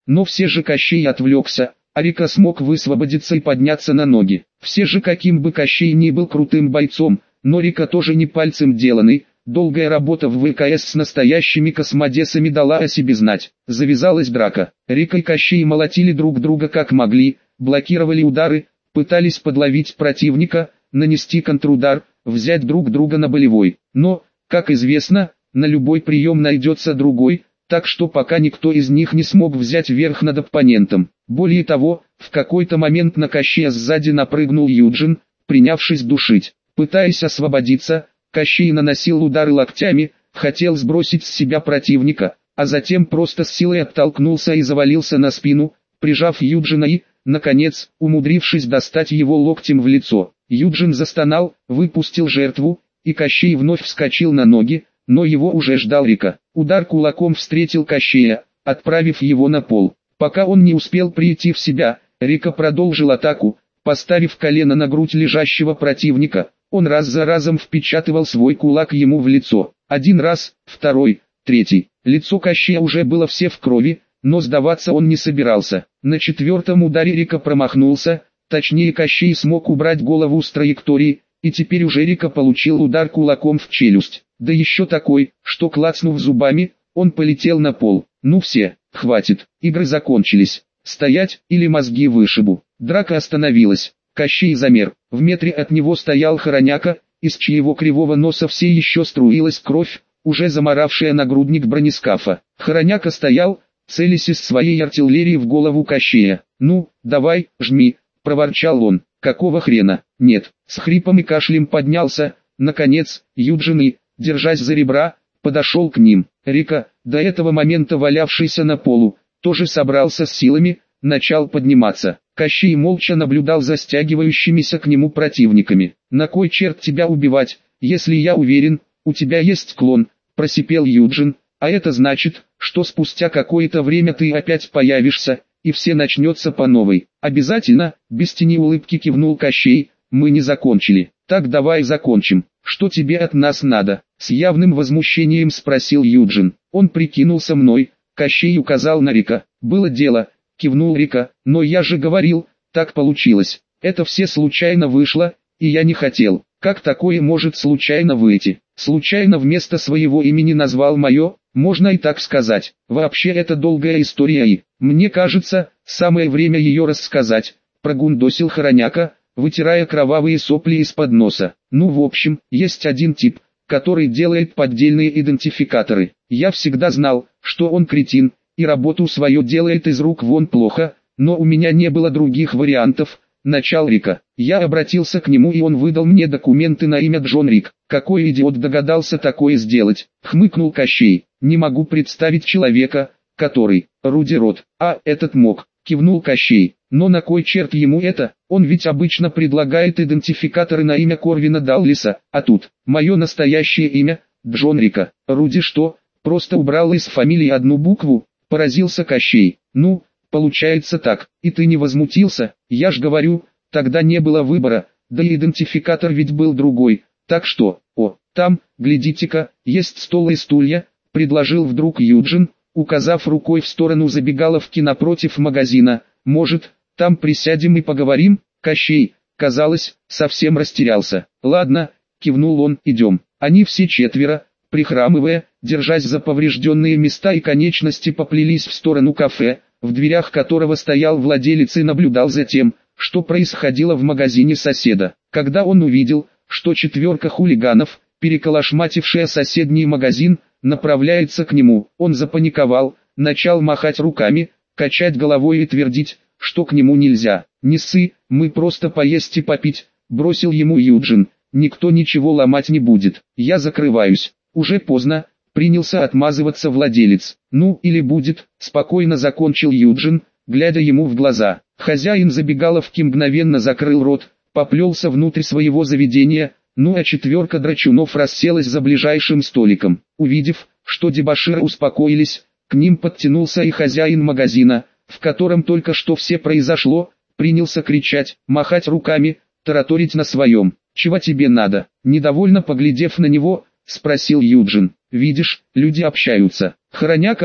Но все же Кощей отвлекся, а Рика смог высвободиться и подняться на ноги. Все же каким бы Кощей ни был крутым бойцом, но Рика тоже не пальцем деланный. Долгая работа в ВКС с настоящими космодесами дала о себе знать. Завязалась драка. Рика и Кощей молотили друг друга как могли, блокировали удары, пытались подловить противника, нанести контрудар, взять друг друга на болевой. Но, как известно, на любой прием найдется другой, так что пока никто из них не смог взять верх над оппонентом. Более того, в какой-то момент на Кощея сзади напрыгнул Юджин, принявшись душить. Пытаясь освободиться, Кощей наносил удары локтями, хотел сбросить с себя противника, а затем просто с силой оттолкнулся и завалился на спину, прижав Юджина и, наконец, умудрившись достать его локтем в лицо. Юджин застонал, выпустил жертву, и Кощей вновь вскочил на ноги, но его уже ждал Рика. Удар кулаком встретил Кощея, отправив его на пол. Пока он не успел прийти в себя, Рика продолжил атаку, поставив колено на грудь лежащего противника. Он раз за разом впечатывал свой кулак ему в лицо. Один раз, второй, третий. Лицо Кощея уже было все в крови, но сдаваться он не собирался. На четвертом ударе Рика промахнулся, точнее Кощей смог убрать голову с траектории, и теперь уже Рика получил удар кулаком в челюсть. Да еще такой, что клацнув зубами, он полетел на пол. Ну все, хватит, игры закончились. Стоять, или мозги вышибу. Драка остановилась. Кощей замер. В метре от него стоял Хороняка, из чьего кривого носа все еще струилась кровь, уже заморавшая нагрудник бронескафа. Хороняка стоял, целясь из своей артиллерии в голову Кощея. «Ну, давай, жми», — проворчал он. «Какого хрена?» «Нет». С хрипом и кашлем поднялся, наконец, Юджин и, держась за ребра, подошел к ним. Рика, до этого момента валявшийся на полу, тоже собрался с силами, начал подниматься. Кощей молча наблюдал за стягивающимися к нему противниками. «На кой черт тебя убивать, если я уверен, у тебя есть клон?» – просипел Юджин. «А это значит, что спустя какое-то время ты опять появишься, и все начнется по новой». «Обязательно», – без тени улыбки кивнул Кощей. «Мы не закончили. Так давай закончим. Что тебе от нас надо?» С явным возмущением спросил Юджин. Он прикинулся мной. Кощей указал на Рика. «Было дело», — кивнул Рика, — «но я же говорил, так получилось. Это все случайно вышло, и я не хотел». «Как такое может случайно выйти?» «Случайно вместо своего имени назвал мое, можно и так сказать. Вообще это долгая история и, мне кажется, самое время ее рассказать», — прогундосил Хороняка, вытирая кровавые сопли из-под носа. «Ну в общем, есть один тип, который делает поддельные идентификаторы. Я всегда знал, что он кретин, и работу свою делает из рук вон плохо, но у меня не было других вариантов», — начал Рика. Я обратился к нему, и он выдал мне документы на имя Джон Рик. «Какой идиот догадался такое сделать?» — хмыкнул Кощей. «Не могу представить человека, который...» «Руди Рот». «А, этот мог», — кивнул Кощей. «Но на кой черт ему это? Он ведь обычно предлагает идентификаторы на имя Корвина Даллиса, а тут, мое настоящее имя, Джон Рика». «Руди что, просто убрал из фамилии одну букву?» — поразился Кощей. «Ну, получается так, и ты не возмутился?» «Я ж говорю, тогда не было выбора, да и идентификатор ведь был другой, так что...» «О, там, глядите-ка, есть стол и стулья», — предложил вдруг Юджин, указав рукой в сторону забегаловки напротив магазина. «Может, там присядем и поговорим?» Кощей, казалось, совсем растерялся. «Ладно», — кивнул он, — «идем». Они все четверо, прихрамывая, держась за поврежденные места и конечности, поплелись в сторону кафе, в дверях которого стоял владелец и наблюдал за тем, что происходило в магазине соседа. Когда он увидел, что четверка хулиганов, переколошматившая соседний магазин, направляется к нему, он запаниковал, начал махать руками, качать головой и твердить, что к нему нельзя. «Не ссы, мы просто поесть и попить», — бросил ему Юджин. «Никто ничего ломать не будет. Я закрываюсь». «Уже поздно», — принялся отмазываться владелец. «Ну или будет», — спокойно закончил Юджин, глядя ему в глаза. Хозяин забегаловки мгновенно закрыл рот, поплелся внутрь своего заведения, ну а четверка драчунов расселась за ближайшим столиком. Увидев, что дебоширы успокоились, к ним подтянулся и хозяин магазина, в котором только что все произошло, принялся кричать, махать руками, тараторить на своем. «Чего тебе надо?» Недовольно поглядев на него, спросил Юджин. «Видишь, люди общаются». Хороняка,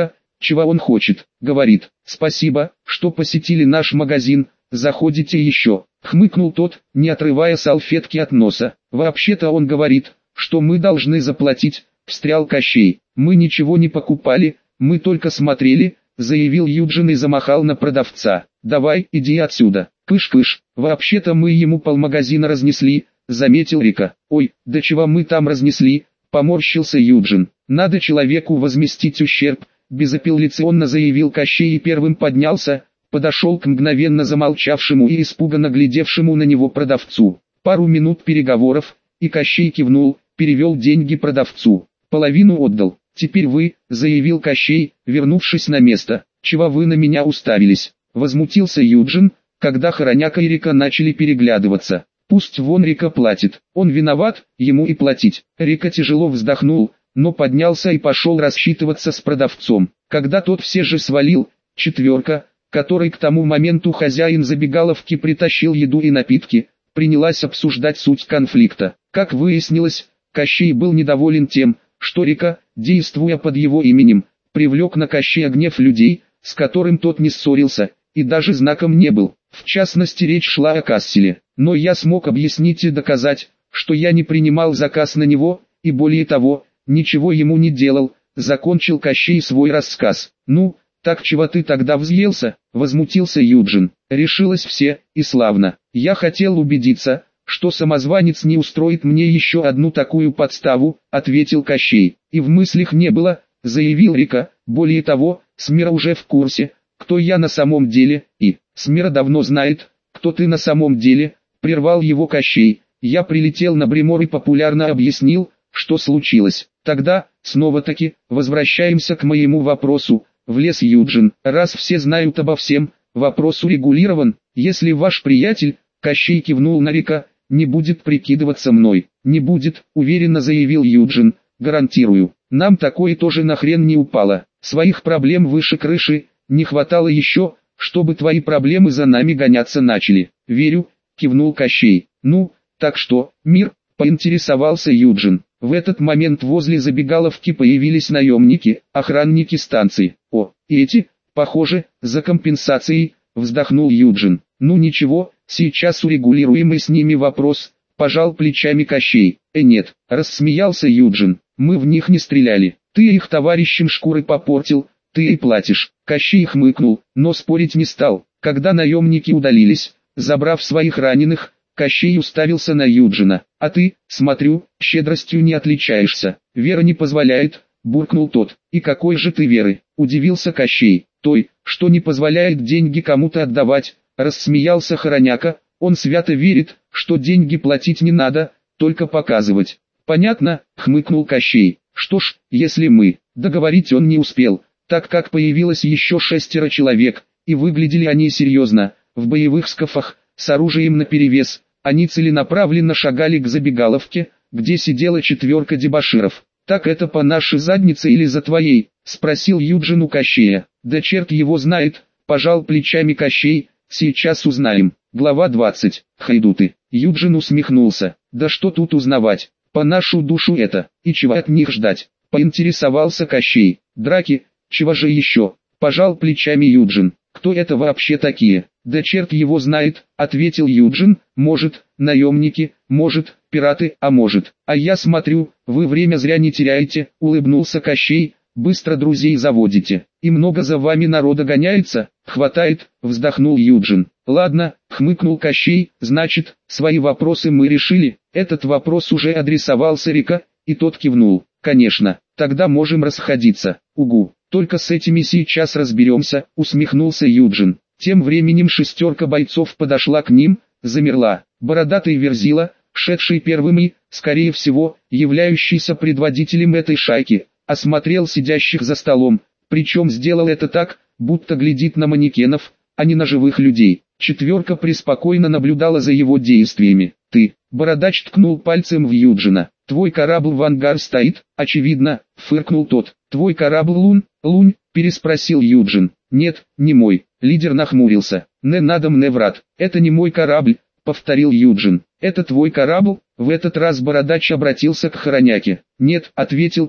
Чего он хочет? Говорит: спасибо, что посетили наш магазин, заходите еще. Хмыкнул тот, не отрывая салфетки от носа. Вообще-то он говорит, что мы должны заплатить, встрял Кощей. Мы ничего не покупали, мы только смотрели, заявил Юджин и замахал на продавца. Давай, иди отсюда. Кыш-кыш, вообще-то мы ему полмагазина разнесли, заметил Рика. Ой, да чего мы там разнесли, поморщился Юджин. Надо человеку возместить ущерб, безапелляционно заявил Кощей и первым поднялся, подошел к мгновенно замолчавшему и испуганно глядевшему на него продавцу. Пару минут переговоров, и Кощей кивнул, перевел деньги продавцу. Половину отдал. Теперь вы, заявил Кощей, вернувшись на место. Чего вы на меня уставились? Возмутился Юджин, когда Хороняка и Рика начали переглядываться. Пусть вон Рика платит, он виноват, ему и платить. Рика тяжело вздохнул, но поднялся и пошел рассчитываться с продавцом. Когда тот все же свалил, четверка, которой к тому моменту хозяин забегаловки притащил еду и напитки, принялась обсуждать суть конфликта. Как выяснилось, Кощей был недоволен тем, что Рика, действуя под его именем, привлек на Кощея гнев людей, с которым тот не ссорился, и даже знаком не был. В частности, речь шла о Касселе. Но я смог объяснить и доказать, что я не принимал заказ на него, и более того, ничего ему не делал, закончил Кощей свой рассказ. Ну, так чего ты тогда взъелся, возмутился Юджин. Решилось все, и славно. Я хотел убедиться, что самозванец не устроит мне еще одну такую подставу, ответил Кощей. И в мыслях не было, заявил Рика. Более того, Смира уже в курсе, кто я на самом деле, и Смира давно знает, кто ты на самом деле, прервал его Кощей. Я прилетел на Бремор и популярно объяснил, что случилось. Тогда, снова-таки, возвращаемся к моему вопросу, влез Юджин. Раз все знают обо всем, вопрос урегулирован, если ваш приятель, Кощей кивнул на Рика, не будет прикидываться мной. Не будет, уверенно заявил Юджин, гарантирую. Нам такое тоже нахрен не упало. Своих проблем выше крыши, не хватало еще, чтобы твои проблемы за нами гоняться начали. Верю, кивнул Кощей. Ну, так что, мир, поинтересовался Юджин. В этот момент возле забегаловки появились наемники, охранники станции. О, эти, похоже, за компенсацией, вздохнул Юджин. Ну ничего, сейчас урегулируем и с ними вопрос, пожал плечами Кощей. Нет, рассмеялся Юджин, мы в них не стреляли. Ты их товарищам шкуры попортил, ты и платишь. Кощей хмыкнул, но спорить не стал. Когда наемники удалились, забрав своих раненых, Кощей уставился на Юджина. А ты, смотрю, щедростью не отличаешься. Вера не позволяет, буркнул тот. И какой же ты веры? Удивился Кощей. Той, что не позволяет деньги кому-то отдавать, рассмеялся Хороняка. Он свято верит, что деньги платить не надо, только показывать. Понятно, хмыкнул Кощей. Что ж, если мы, договорить он не успел, так как появилось еще 6 человек, и выглядели они серьезно, в боевых скафах, с оружием наперевес. Они целенаправленно шагали к забегаловке, где сидела четверка дебоширов. «Так это по нашей заднице или за твоей?» — спросил Юджин у Кощея. «Да черт его знает», — пожал плечами Кощей, — «сейчас узнаем». Глава 20. Хайдуты. Юджин усмехнулся. «Да что тут узнавать? По нашу душу это, и чего от них ждать?» — поинтересовался Кощей. «Драки, чего же еще?» — пожал плечами Юджин. «Кто это вообще такие?» «Да черт его знает», — ответил Юджин. «Может, наемники, может, пираты, а может. А я смотрю, вы время зря не теряете», — улыбнулся Кощей. «Быстро друзей заводите. И много за вами народа гоняется?» «Хватает», — вздохнул Юджин. «Ладно», — хмыкнул Кощей, — «значит, свои вопросы мы решили». Этот вопрос уже адресовался Рика, и тот кивнул. «Конечно, тогда можем расходиться». «Угу, только с этими сейчас разберемся», — усмехнулся Юджин. Тем временем шестерка бойцов подошла к ним, замерла. Бородатый Верзила, шедший первым и, скорее всего, являющийся предводителем этой шайки, осмотрел сидящих за столом, причем сделал это так, будто глядит на манекенов, а не на живых людей. Четверка преспокойно наблюдала за его действиями. «Ты», — бородач ткнул пальцем в Юджина, — «твой корабль в ангар стоит, очевидно», — фыркнул тот. «Твой корабль Лунь?» — переспросил Юджин. «Нет, не мой». Лидер нахмурился. «Не надо мне врать, это не мой корабль», — повторил Юджин. «Это твой корабль?» В этот раз бородач обратился к Хороняке. «Нет», — ответил тот,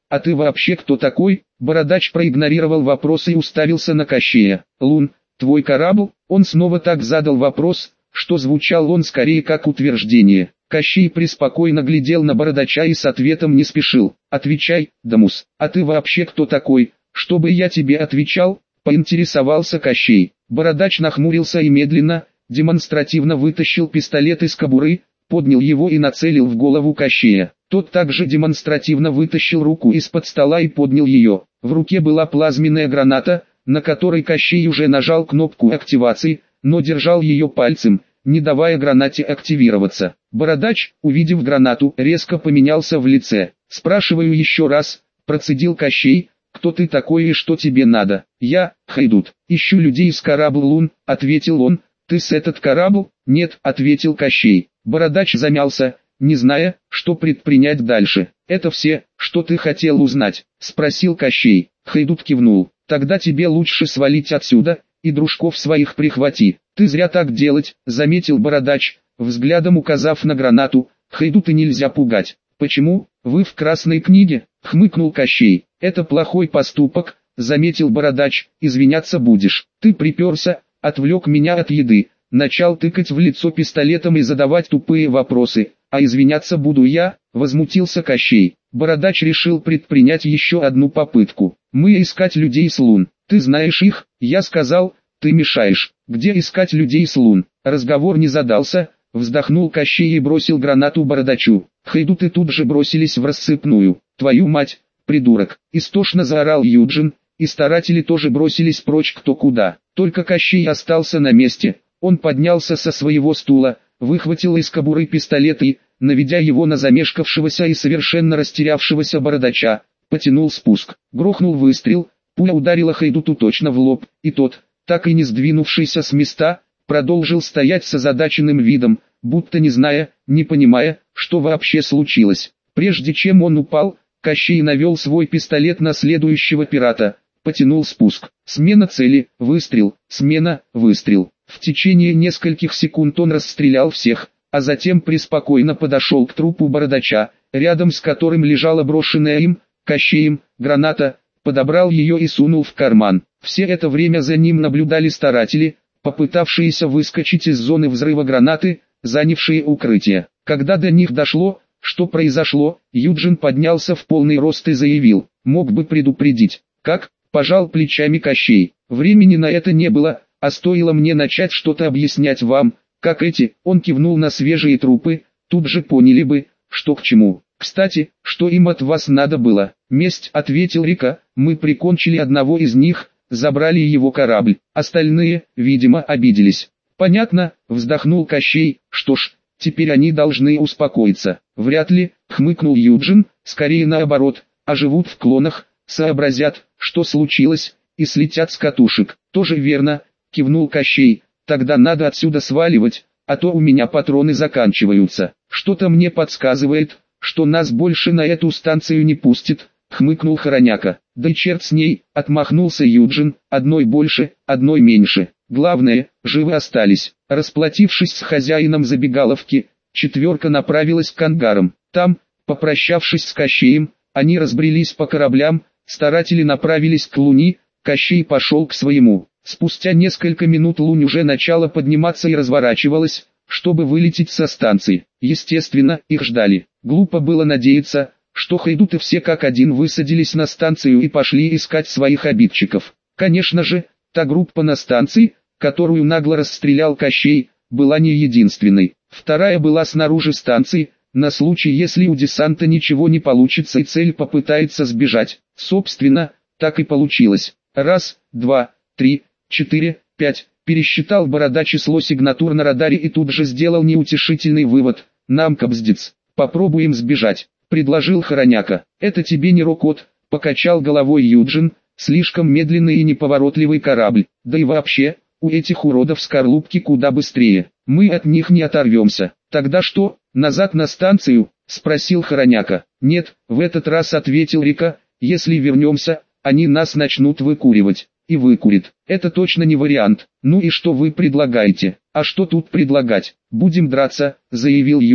а ты вообще кто такой? Бородач проигнорировал вопрос и уставился на Кощея. Лун, твой корабль? Он снова так задал вопрос, что звучал он скорее как утверждение. Кощей преспокойно глядел на Бородача и с ответом не спешил. «Отвечай, Дамус, а ты вообще кто такой, чтобы я тебе отвечал?» — поинтересовался Кощей. Бородач нахмурился и медленно, демонстративно вытащил пистолет из кобуры, поднял его и нацелил в голову Кощея. Тот также демонстративно вытащил руку из-под стола и поднял ее. В руке была плазменная граната, на которой Кощей уже нажал кнопку активации, но держал ее пальцем, не давая гранате активироваться. Бородач, увидев гранату, резко поменялся в лице. «Спрашиваю еще раз», — процедил Кощей, — «кто ты такой и что тебе надо?» «Я, Хайдут, ищу людей с корабля Лун», — ответил он. «Ты с этот корабль?» «Нет», — ответил Кощей. Бородач замялся, не зная, что предпринять дальше. «Это все, что ты хотел узнать?» — спросил Кощей. Хайдут кивнул. «Тогда тебе лучше свалить отсюда, и дружков своих прихвати». «Ты зря так делать», — заметил Бородач, взглядом указав на гранату. «Хайдута нельзя пугать». «Почему? Вы в красной книге?» — хмыкнул Кощей. «Это плохой поступок», — заметил Бородач. «Извиняться будешь. Ты приперся, отвлек меня от еды, начал тыкать в лицо пистолетом и задавать тупые вопросы. А извиняться буду я», — возмутился Кощей. Бородач решил предпринять еще одну попытку. «Мы искать людей с Лун. Ты знаешь их?» «Я сказал, ты мешаешь. Где искать людей с Лун?» Разговор не задался, вздохнул Кощей и бросил гранату Бородачу. Хайдуты тут же бросились в рассыпную. «Твою мать, придурок!» Истошно заорал Юджин, и старатели тоже бросились прочь кто куда. Только Кощей остался на месте. Он поднялся со своего стула, выхватил из кобуры пистолет и, наведя его на замешкавшегося и совершенно растерявшегося Бородача, потянул спуск. Грохнул выстрел, пуля ударила Хайдуту точно в лоб, и тот, так и не сдвинувшийся с места, продолжил стоять с озадаченным видом, будто не зная, не понимая, что вообще случилось. Прежде чем он упал, Кощей навел свой пистолет на следующего пирата, потянул спуск. Смена цели, выстрел, смена, выстрел. В течение нескольких секунд он расстрелял всех, а затем преспокойно подошел к трупу Бородача, рядом с которым лежала брошенная им, Кощеем, граната, подобрал ее и сунул в карман. Все это время за ним наблюдали старатели, попытавшиеся выскочить из зоны взрыва гранаты, занявшие укрытие. Когда до них дошло, что произошло, Юджин поднялся в полный рост и заявил: «Мог бы предупредить». «Как?» – пожал плечами Кощей. «Времени на это не было, а стоило мне начать что-то объяснять вам, как эти», он кивнул на свежие трупы, «тут же поняли бы, что к чему. Кстати, что им от вас надо было?» «Месть», — ответил Рика, — «мы прикончили одного из них, забрали его корабль, остальные, видимо, обиделись». «Понятно», — вздохнул Кощей, — «что ж, теперь они должны успокоиться». «Вряд ли», — хмыкнул Юджин, — «скорее наоборот, оживут в клонах, сообразят, что случилось, и слетят с катушек». «Тоже верно», — кивнул Кощей, — «тогда надо отсюда сваливать, а то у меня патроны заканчиваются. Что-то мне подсказывает, что нас больше на эту станцию не пустит», — хмыкнул Хороняка. «Да и черт с ней», — отмахнулся Юджин, — «одной больше, одной меньше. Главное, живы остались». Расплатившись с хозяином забегаловки, четверка направилась к ангарам. Там, попрощавшись с Кощеем, они разбрелись по кораблям, старатели направились к Луне, Кощей пошел к своему. Спустя несколько минут Лунь уже начала подниматься и разворачивалась, чтобы вылететь со станции. Естественно, их ждали. Глупо было надеяться, что хайдуты все как один высадились на станцию и пошли искать своих обидчиков. Конечно же, та группа на станции, которую нагло расстрелял Кощей, была не единственной. Вторая была снаружи станции, на случай если у десанта ничего не получится и цель попытается сбежать. Собственно, так и получилось. 1, 2, 3, 4, 5. Пересчитал Бородач число сигнатур на радаре и тут же сделал неутешительный вывод. «Нам кобздец. Попробуем сбежать», — предложил Хороняка. «Это тебе не рок-код», — покачал головой Юджин, — «слишком медленный и неповоротливый корабль. Да и вообще, у этих уродов скорлупки куда быстрее. Мы от них не оторвемся». «Тогда что, назад на станцию?» — спросил Хороняка. «Нет», — в этот раз ответил Рика, — «если вернемся, они нас начнут выкуривать». «И выкурит. Это точно не вариант. Ну и что вы предлагаете?» «А что тут предлагать? Будем драться», — заявил Юджин.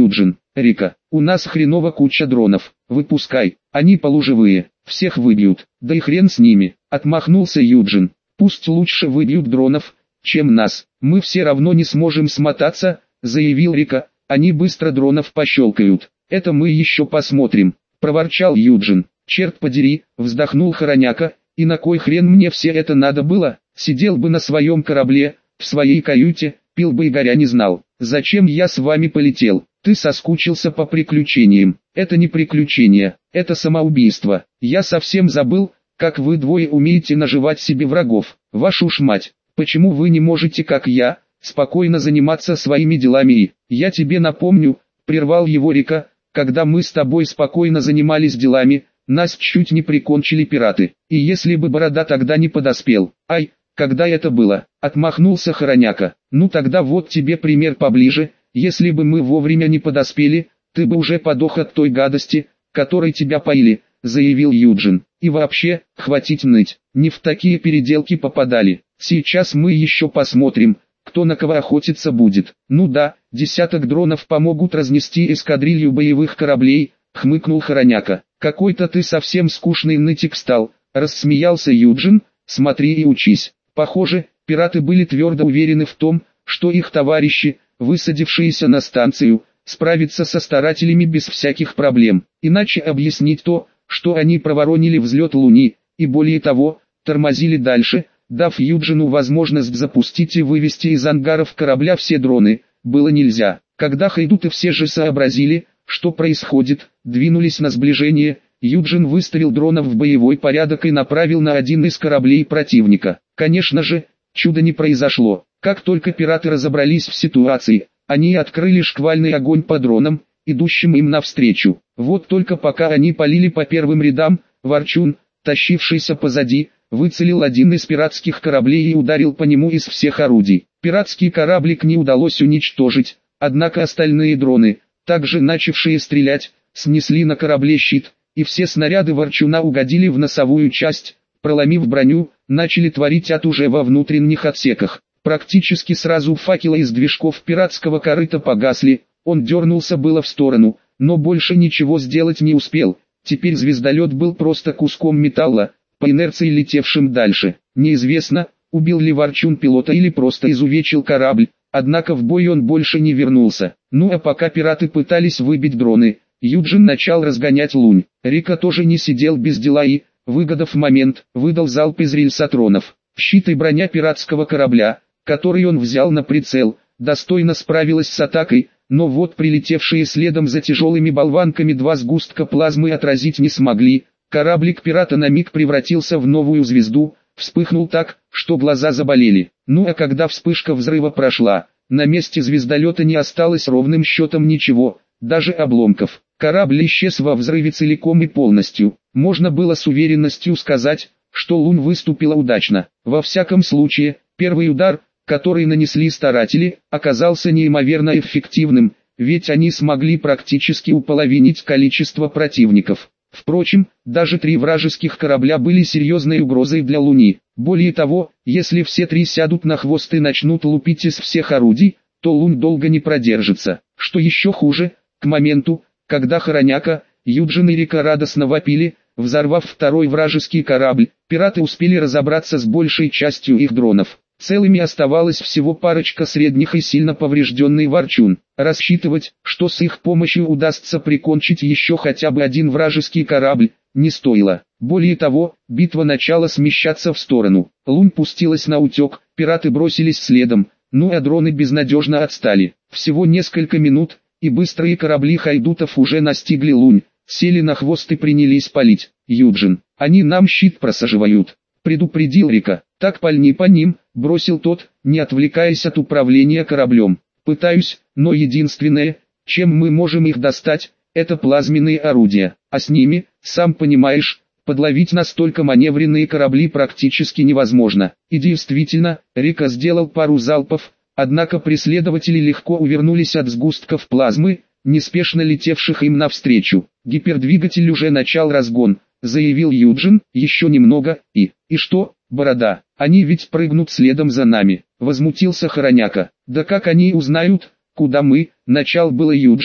Рика, у нас хреново куча дронов, выпускай, они полуживые, всех выбьют, да и хрен с ними, отмахнулся Юджин. Пусть лучше выбьют дронов, чем нас, мы все равно не сможем смотаться, заявил Рика, они быстро дронов пощелкают, это мы еще посмотрим, проворчал Юджин. Черт подери, вздохнул Хороняка, и на кой хрен мне все это надо было, сидел бы на своем корабле, в своей каюте, пил бы и горя не знал, зачем я с вами полетел, ты соскучился по приключениям, это не приключения, это самоубийство, я совсем забыл, как вы двое умеете наживать себе врагов, вашу ж мать, почему вы не можете, как я, спокойно заниматься своими делами и, я тебе напомню, прервал его Рика, когда мы с тобой спокойно занимались делами, нас чуть не прикончили пираты, и если бы Борода тогда не подоспел, ай, когда это было, отмахнулся Хороняка, ну тогда вот тебе пример поближе, если бы мы вовремя не подоспели, ты бы уже подох от той гадости, которой тебя поили, заявил Юджин, и вообще, хватит ныть, не в такие переделки попадали, сейчас мы еще посмотрим, кто на кого охотиться будет, ну да, десяток дронов помогут разнести эскадрилью боевых кораблей, хмыкнул Хороняка. Какой-то ты совсем скучный нытик стал, рассмеялся Юджин, смотри и учись. Похоже, пираты были твердо уверены в том, что их товарищи, высадившиеся на станцию, справятся со старателями без всяких проблем. Иначе объяснить то, что они проворонили взлет Луни, и более того, тормозили дальше, дав Юджину возможность запустить и вывести из ангаров корабля все дроны, было нельзя. Когда хайдуты все же сообразили, что происходит, двинулись на сближение, Юджин выставил дронов в боевой порядок и направил на один из кораблей противника. Конечно же, чуда не произошло. Как только пираты разобрались в ситуации, они открыли шквальный огонь по дронам, идущим им навстречу. Вот только пока они палили по первым рядам, Ворчун, тащившийся позади, выцелил один из пиратских кораблей и ударил по нему из всех орудий. Пиратский кораблик не удалось уничтожить, однако остальные дроны, также начавшие стрелять, снесли на корабле щит, и все снаряды Ворчуна угодили в носовую часть, проломив броню, начали творить ад уже во внутренних отсеках. Практически сразу факелы из движков пиратского корыта погасли, он дернулся было в сторону, но больше ничего сделать не успел, теперь звездолет был просто куском металла, по инерции летевшим дальше. Неизвестно, убил ли Ворчун пилота или просто изувечил корабль, однако в бой он больше не вернулся. Ну а пока пираты пытались выбить дроны, Юджин начал разгонять Лунь. Рика тоже не сидел без дела и, выгодав момент, выдал залп из рельсотронов. Щит и броня пиратского корабля, который он взял на прицел, достойно справилась с атакой, но вот прилетевшие следом за тяжелыми болванками два сгустка плазмы отразить не смогли. Кораблик пирата на миг превратился в новую звезду, вспыхнул так, что глаза заболели. Ну а когда вспышка взрыва прошла, на месте звездолета не осталось ровным счетом ничего, даже обломков. Корабль исчез во взрыве целиком и полностью. Можно было с уверенностью сказать, что Лунь выступила удачно. Во всяком случае, первый удар, который нанесли старатели, оказался неимоверно эффективным, ведь они смогли практически уполовинить количество противников. Впрочем, даже 3 вражеских корабля были серьезной угрозой для Луни. Более того, если все 3 сядут на хвост и начнут лупить из всех орудий, то Лунь долго не продержится. Что еще хуже, к моменту, когда Хороняка, Юджин и Рика радостно вопили, взорвав второй вражеский корабль, пираты успели разобраться с большей частью их дронов. Целыми оставалась всего парочка средних и сильно поврежденный Ворчун. Рассчитывать, что с их помощью удастся прикончить еще хотя бы один вражеский корабль, не стоило. Более того, битва начала смещаться в сторону. Лунь пустилась на утек, пираты бросились следом, ну а дроны безнадежно отстали. Всего несколько минут, и быстрые корабли хайдутов уже настигли Лунь, сели на хвост и принялись палить. Юджин, они нам щит просаживают, предупредил Рика. Так пальни по ним, бросил тот, не отвлекаясь от управления кораблем. Пытаюсь, но единственное, чем мы можем их достать, это плазменные орудия, а с ними, сам понимаешь, подловить настолько маневренные корабли практически невозможно. И действительно, Рика сделал пару залпов, однако преследователи легко увернулись от сгустков плазмы, неспешно летевших им навстречу. Гипердвигатель уже начал разгон, заявил Юджин, еще немного, и что, Борода, они ведь прыгнут следом за нами, возмутился Хороняка. Да как они узнают, куда мы, начал было Юджин,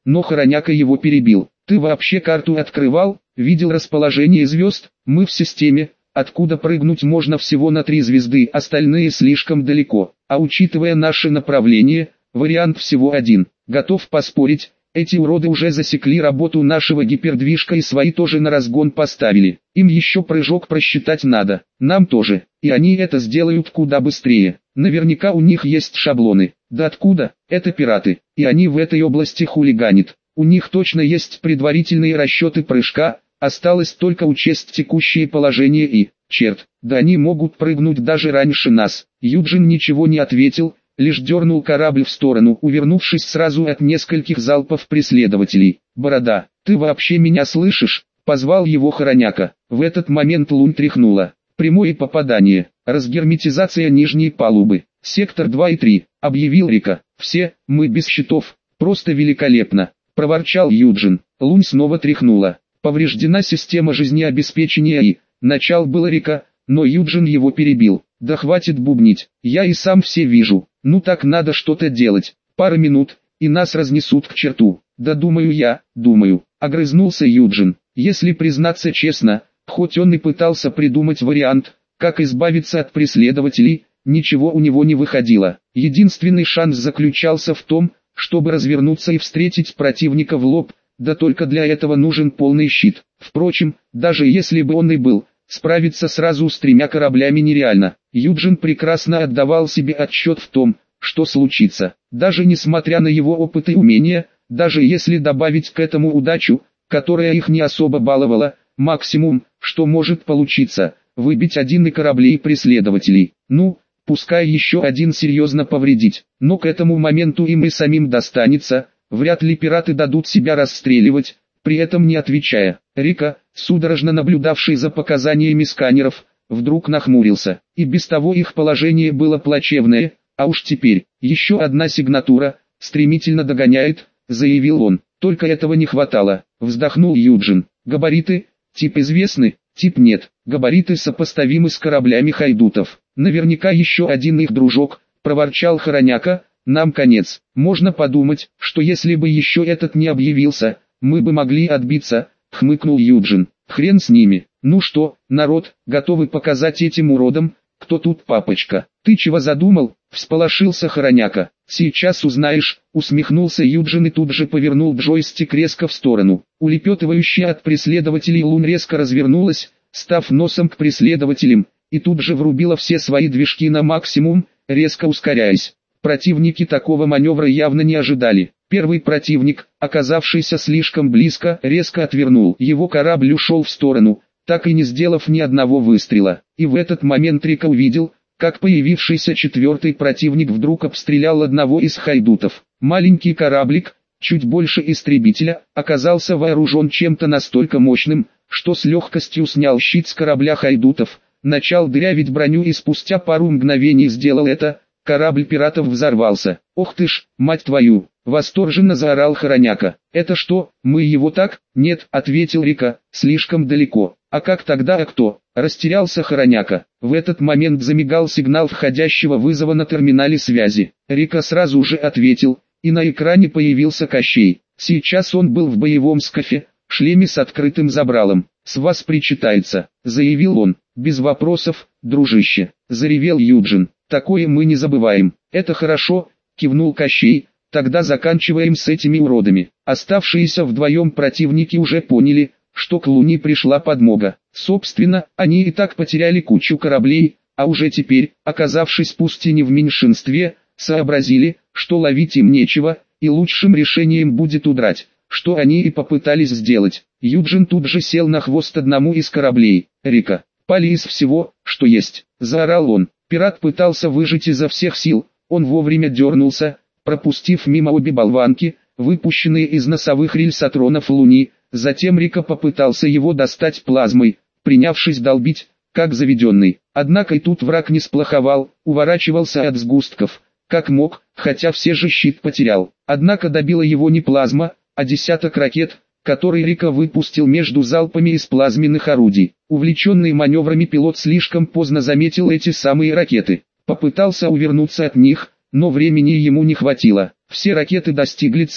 но Хороняка его перебил. «Ты вообще карту открывал? Видел расположение звезд? Мы в системе, откуда прыгнуть можно всего на 3 звезды, остальные слишком далеко. А учитывая наше направление, вариант всего один. Готов поспорить, эти уроды уже засекли работу нашего гипердвижка и свои тоже на разгон поставили. Им еще прыжок просчитать надо, нам тоже, и они это сделают куда быстрее. Наверняка у них есть шаблоны. Да откуда? Это пираты, и они в этой области хулиганят. У них точно есть предварительные расчеты прыжка, осталось только учесть текущее положение и, черт, да они могут прыгнуть даже раньше нас». Юджин ничего не ответил, лишь дернул корабль в сторону, увернувшись сразу от нескольких залпов преследователей. «Борода, ты вообще меня слышишь?» — позвал его Хороняка. В этот момент Лунь тряхнула. Прямое попадание, разгерметизация нижней палубы, сектор 2 и 3, объявил Рика. «Все, мы без щитов, просто великолепно», — проворчал Юджин. Лунь снова тряхнула. Повреждена система жизнеобеспечения и... Начал было Рика, но Юджин его перебил. «Да хватит бубнить, я и сам все вижу, ну так надо что-то делать, пара минут, и нас разнесут к черту». «Да думаю», — огрызнулся Юджин. Если признаться честно, хоть он и пытался придумать вариант, как избавиться от преследователей, ничего у него не выходило. Единственный шанс заключался в том, чтобы развернуться и встретить противника в лоб, да только для этого нужен полный щит. Впрочем, даже если бы он и был, справиться сразу с 3 кораблями нереально. Юджин прекрасно отдавал себе отчет в том, что случится. Даже несмотря на его опыт и умения, даже если добавить к этому удачу, которая их не особо баловала, максимум, что может получиться, выбить один из кораблей преследователей. Ну, пускай еще один серьезно повредить, но к этому моменту им и самим достанется, вряд ли пираты дадут себя расстреливать, при этом не отвечая. Рика, судорожно наблюдавший за показаниями сканеров, вдруг нахмурился. И без того их положение было плачевное, а уж теперь, еще одна сигнатура, стремительно догоняет, заявил он. Только этого не хватало, вздохнул Юджин. Габариты, тип известны, тип нет, габариты сопоставимы с кораблями хайдутов. Наверняка еще один их дружок, проворчал Хороняка. Нам конец. Можно подумать, что если бы еще этот не объявился, мы бы могли отбиться, хмыкнул Юджин. Хрен с ними. Ну что, народ, готовы показать этим уродам, кто тут папочка? Ты чего задумал? Всполошился Хороняка. Сейчас узнаешь, усмехнулся Юджин и тут же повернул джойстик резко в сторону. Улепетывающая от преследователей Лунь резко развернулась, став носом к преследователям, и тут же врубила все свои движки на максимум, резко ускоряясь. Противники такого маневра явно не ожидали. Первый противник, оказавшийся слишком близко, резко отвернул. Его корабль ушел в сторону, так и не сделав ни одного выстрела. И в этот момент Рика увидел, как появившийся 4-й противник вдруг обстрелял одного из хайдутов. Маленький кораблик, чуть больше истребителя, оказался вооружен чем-то настолько мощным, что с легкостью снял щит с корабля хайдутов, начал дырявить броню и спустя пару мгновений сделал это. Корабль пиратов взорвался. «Ох ты ж, мать твою!» — восторженно заорал Хороняка. «Это что, мы его так?» «Нет», — ответил Рика, — «слишком далеко». «А как тогда, а кто?» — растерялся Хороняка. В этот момент замигал сигнал входящего вызова на терминале связи. Рика сразу же ответил, и на экране появился Кощей. Сейчас он был в боевом скафе, шлеме с открытым забралом. «С вас причитается», — заявил он. «Без вопросов, дружище», — заревел Юджин. «Такое мы не забываем». «Это хорошо», — кивнул Кощей, — «тогда заканчиваем с этими уродами». Оставшиеся вдвоем противники уже поняли, что к Луне пришла подмога. Собственно, они и так потеряли кучу кораблей, а уже теперь, оказавшись пусть и не в меньшинстве, сообразили, что ловить им нечего, и лучшим решением будет удрать, что они и попытались сделать. Юджин тут же сел на хвост одному из кораблей. «Рика, пали из всего, что есть», — заорал он. Пират пытался выжать изо всех сил, он вовремя дернулся, пропустив мимо обе болванки, выпущенные из носовых рельсотронов Луни. Затем Рика попытался его достать плазмой, принявшись долбить, как заведенный. Однако и тут враг не сплоховал, уворачивался от сгустков, как мог, хотя все же щит потерял. Однако добила его не плазма, а десяток ракет, который Рика выпустил между залпами из плазменных орудий. Увлеченный маневрами пилот слишком поздно заметил эти самые ракеты. Попытался увернуться от них, но времени ему не хватило. Все ракеты достигли цели,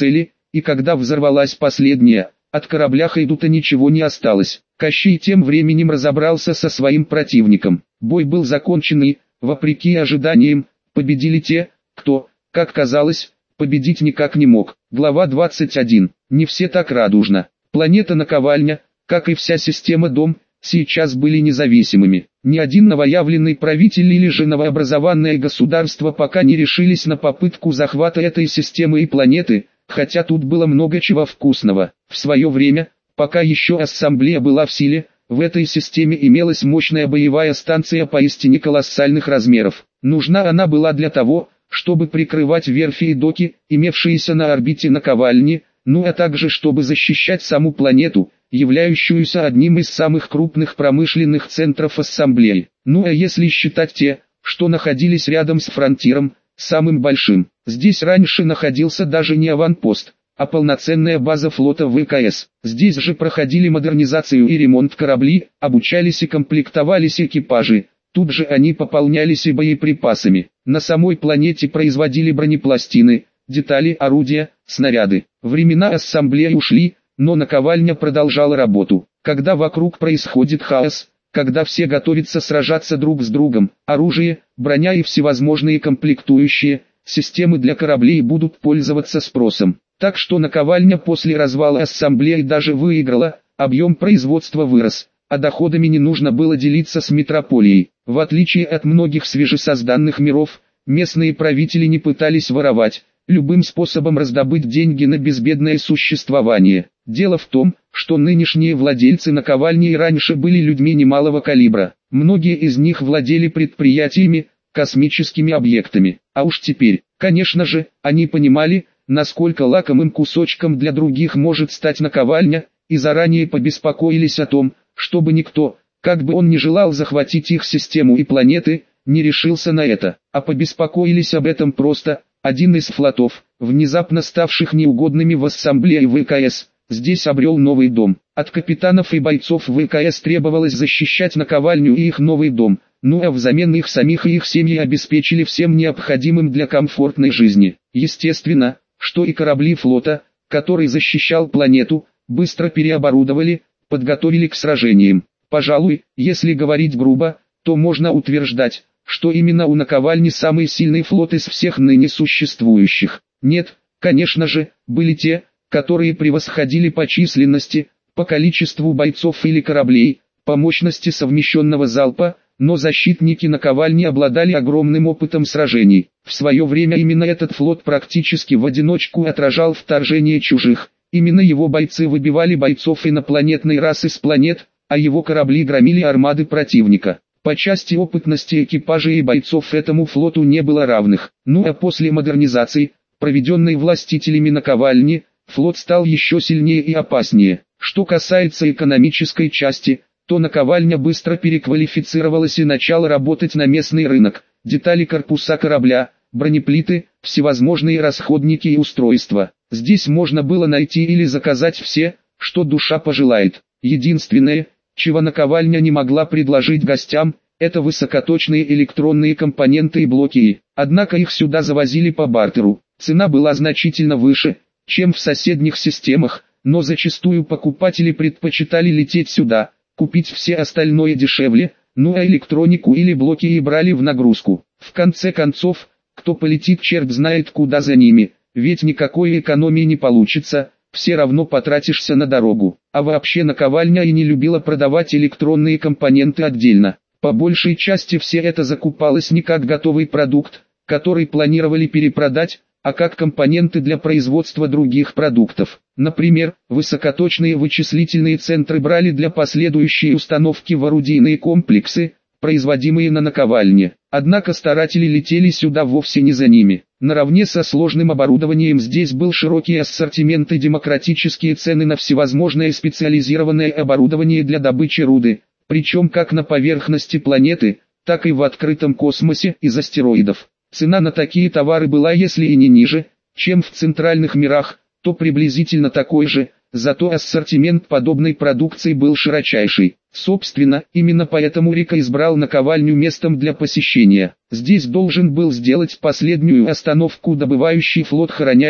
и когда взорвалась последняя, от корабля Хайдута ничего не осталось. Кощей тем временем разобрался со своим противником. Бой был закончен и, вопреки ожиданиям, победили те, кто, как казалось, победить никак не мог. Глава 21. Не все так радужно. Планета Наковальня, как и вся система Дом, сейчас были независимыми. Ни один новоявленный правитель или же новообразованное государство пока не решились на попытку захвата этой системы и планеты, хотя тут было много чего вкусного. В свое время, пока еще ассамблея была в силе, в этой системе имелась мощная боевая станция поистине колоссальных размеров. Нужна она была для того, чтобы прикрывать верфи и доки, имевшиеся на орбите Наковальни, ну а также чтобы защищать саму планету, являющуюся одним из самых крупных промышленных центров ассамблеи. Ну а если считать те, что находились рядом с фронтиром, самым большим. Здесь раньше находился даже не аванпост, а полноценная база флота ВКС. Здесь же проходили модернизацию и ремонт корабли, обучались и комплектовались экипажи. Тут же они пополнялись и боеприпасами. На самой планете производили бронепластины, детали, орудия, снаряды. Времена ассамблеи ушли, но Наковальня продолжала работу. Когда вокруг происходит хаос, когда все готовятся сражаться друг с другом, оружие, броня и всевозможные комплектующие, системы для кораблей будут пользоваться спросом. Так что Наковальня после развала ассамблеи даже выиграла, объем производства вырос, а доходами не нужно было делиться с метрополией. В отличие от многих свежесозданных миров, местные правители не пытались воровать, любым способом раздобыть деньги на безбедное существование. Дело в том, что нынешние владельцы Наковальни и раньше были людьми немалого калибра. Многие из них владели предприятиями, космическими объектами. А уж теперь, конечно же, они понимали, насколько лакомым кусочком для других может стать Наковальня, и заранее побеспокоились о том, чтобы никто, как бы он ни желал захватить их систему и планеты, не решился на это. А побеспокоились об этом просто: один из флотов, внезапно ставших неугодными в ассамблее ВКС, здесь обрел новый дом. От капитанов и бойцов ВКС требовалось защищать Наковальню и их новый дом, ну а взамен их самих и их семьи обеспечили всем необходимым для комфортной жизни. Естественно, что и корабли флота, который защищал планету, быстро переоборудовали, подготовили к сражениям. Пожалуй, если говорить грубо, то можно утверждать, что именно у Наковальни самый сильный флот из всех ныне существующих. Нет, конечно же, были те, которые превосходили по численности, по количеству бойцов или кораблей, по мощности совмещенного залпа, но защитники Наковальни обладали огромным опытом сражений. В свое время именно этот флот практически в одиночку отражал вторжение чужих. Именно его бойцы выбивали бойцов инопланетной расы с планет, а его корабли громили армады противника. По части опытности экипажей и бойцов этому флоту не было равных. Ну а после модернизации, проведенной властителями Наковальни, флот стал еще сильнее и опаснее. Что касается экономической части, то Наковальня быстро переквалифицировалась и начала работать на местный рынок. Детали корпуса корабля, бронеплиты, всевозможные расходники и устройства. Здесь можно было найти или заказать все, что душа пожелает. Единственное, чего Наковальня не могла предложить гостям, это высокоточные электронные компоненты и блоки. Однако их сюда завозили по бартеру. Цена была значительно выше, чем в соседних системах, но зачастую покупатели предпочитали лететь сюда, купить все остальное дешевле, ну а электронику или блоки и брали в нагрузку. В конце концов, кто полетит черт знает куда за ними, ведь никакой экономии не получится, все равно потратишься на дорогу. А вообще Наковальня и не любила продавать электронные компоненты отдельно. По большей части все это закупалось не как готовый продукт, который планировали перепродать, а как компоненты для производства других продуктов. Например, высокоточные вычислительные центры брали для последующей установки в орудийные комплексы, производимые на Наковальне. Однако старатели летели сюда вовсе не за ними. Наравне со сложным оборудованием здесь был широкий ассортимент и демократические цены на всевозможное специализированное оборудование для добычи руды, причем как на поверхности планеты, так и в открытом космосе из астероидов. Цена на такие товары была если и не ниже, чем в центральных мирах, то приблизительно такой же, зато ассортимент подобной продукции был широчайший. Собственно, именно поэтому Рика избрал Наковальню местом для посещения. Здесь должен был сделать последнюю остановку добывающий флот Хороняки,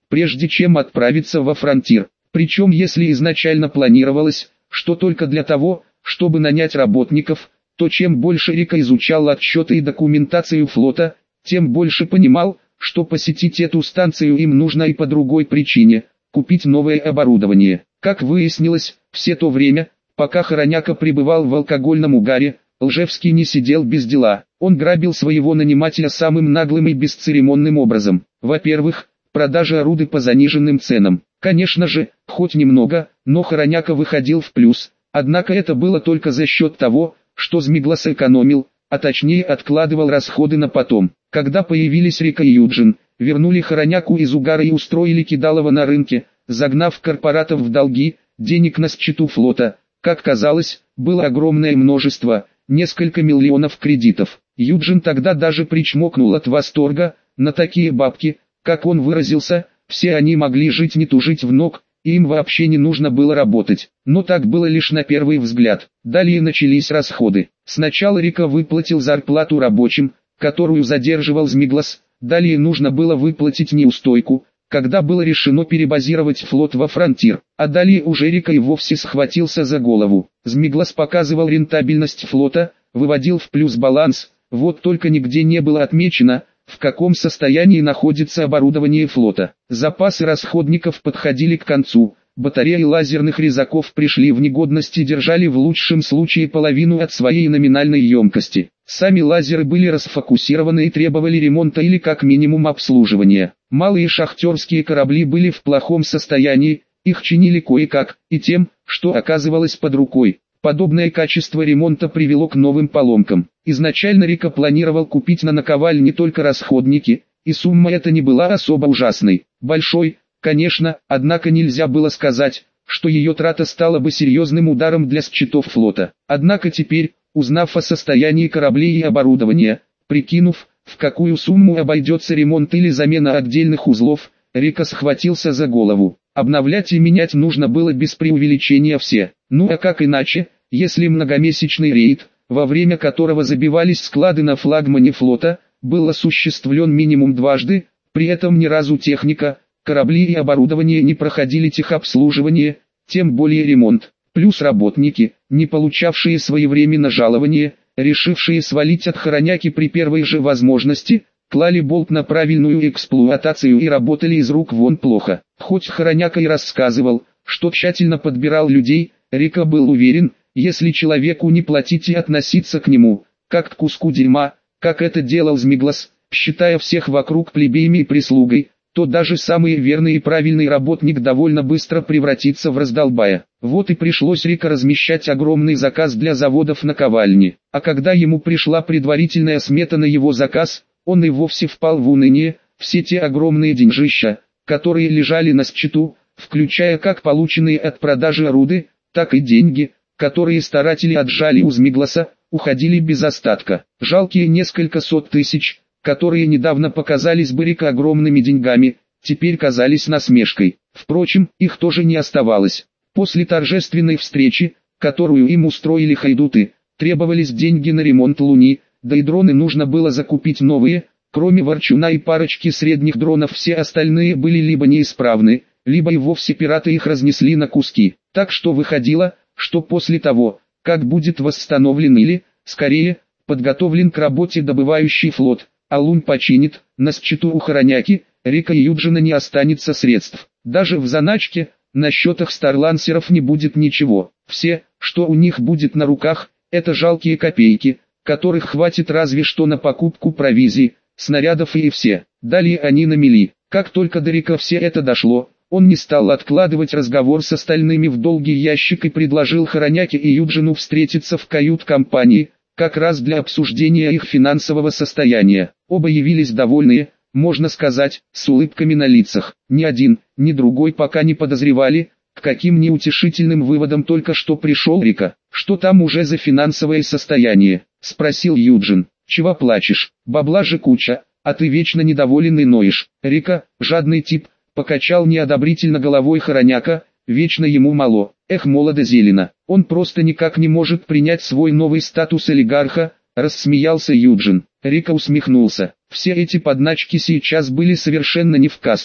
прежде чем отправиться во фронтир. Причем если изначально планировалось, что только для того, чтобы нанять работников, то чем больше Рика изучал отчеты и документацию флота, тем больше понимал, что посетить эту станцию им нужно и по другой причине – купить новое оборудование. Как выяснилось, все то время, пока Хороняка пребывал в алкогольном угаре, Лжевский не сидел без дела. Он грабил своего нанимателя самым наглым и бесцеремонным образом. Во-первых, продажа орудий по заниженным ценам. Конечно же, хоть немного, но Хороняка выходил в плюс. Однако это было только за счет того, что Змиглас экономил, а точнее откладывал расходы на потом. Когда появились Рика и Юджин, вернули Хороняку из угара и устроили Кидалова на рынке, загнав корпоратов в долги, денег на счету флота, как казалось, было огромное множество, несколько миллионов кредитов. Юджин тогда даже причмокнул от восторга, на такие бабки, как он выразился, все они могли жить не тужить в ног, и им вообще не нужно было работать. Но так было лишь на первый взгляд. Далее начались расходы. Сначала Рика выплатил зарплату рабочим, которую задерживал Змиглас, далее нужно было выплатить неустойку, когда было решено перебазировать флот во фронтир, а далее уже Рика и вовсе схватился за голову. Змиглас показывал рентабельность флота, выводил в плюс баланс, вот только нигде не было отмечено, в каком состоянии находится оборудование флота. Запасы расходников подходили к концу, батареи лазерных резаков пришли в негодность и держали в лучшем случае половину от своей номинальной емкости. Сами лазеры были расфокусированы и требовали ремонта или как минимум обслуживания. Малые шахтерские корабли были в плохом состоянии, их чинили кое-как, и тем, что оказывалось под рукой. Подобное качество ремонта привело к новым поломкам. Изначально Рика планировал купить на наковальне только расходники, и сумма эта не была особо ужасной. Большой, конечно, однако нельзя было сказать, что ее трата стала бы серьезным ударом для счетов флота. Однако теперь, узнав о состоянии кораблей и оборудования, прикинув, в какую сумму обойдется ремонт или замена отдельных узлов, Рика схватился за голову. Обновлять и менять нужно было без преувеличения все. Ну а как иначе, если многомесячный рейд, во время которого забивались склады на флагмане флота, был осуществлен минимум дважды, при этом ни разу техника, корабли и оборудование не проходили техобслуживание, тем более ремонт. Плюс работники, не получавшие своевременно жалование, решившие свалить от Хороняки при первой же возможности, клали болт на правильную эксплуатацию и работали из рук вон плохо. Хоть Хороняка и рассказывал, что тщательно подбирал людей, Рика был уверен, если человеку не платить и относиться к нему, как к куску дерьма, как это делал Змиглас, считая всех вокруг плебеями и прислугой, то даже самый верный и правильный работник довольно быстро превратится в раздолбая. Вот и пришлось Рика размещать огромный заказ для заводов наковальни. А когда ему пришла предварительная смета на его заказ, он и вовсе впал в уныние. Все те огромные деньжища, которые лежали на счету, включая как полученные от продажи орудий, так и деньги, которые старатели отжали у Змигласа, уходили без остатка. Жалкие несколько сот тысяч, которые недавно показались бы Рика огромными деньгами, теперь казались насмешкой. Впрочем, их тоже не оставалось. После торжественной встречи, которую им устроили хайдуты, требовались деньги на ремонт Луни, да и дроны нужно было закупить новые. Кроме Ворчуна и парочки средних дронов все остальные были либо неисправны, либо и вовсе пираты их разнесли на куски. Так что выходило, что после того, как будет восстановлен или, скорее, подготовлен к работе добывающий флот, а Лунь починит, на счету у Хороняки, Рика и Юджина не останется средств. Даже в заначке, на счетах старлансеров не будет ничего. Все, что у них будет на руках, это жалкие копейки, которых хватит разве что на покупку провизии, снарядов и все. Далее они на мели. Как только до Рика все это дошло, он не стал откладывать разговор с остальными в долгий ящик и предложил Хороняке и Юджину встретиться в кают-компании, как раз для обсуждения их финансового состояния. Оба явились довольные, можно сказать, с улыбками на лицах. Ни один, ни другой пока не подозревали, к каким неутешительным выводам только что пришел Рика. «Что там уже за финансовое состояние?» – спросил Юджин. «Чего плачешь? Бабла же куча, а ты вечно недоволен и ноешь». Рика, жадный тип, покачал неодобрительно головой Хороняка, вечно ему мало. Эх, молодо зелено, он просто никак не может принять свой новый статус олигарха, рассмеялся Юджин. Рика усмехнулся. Все эти подначки сейчас были совершенно не в кассу.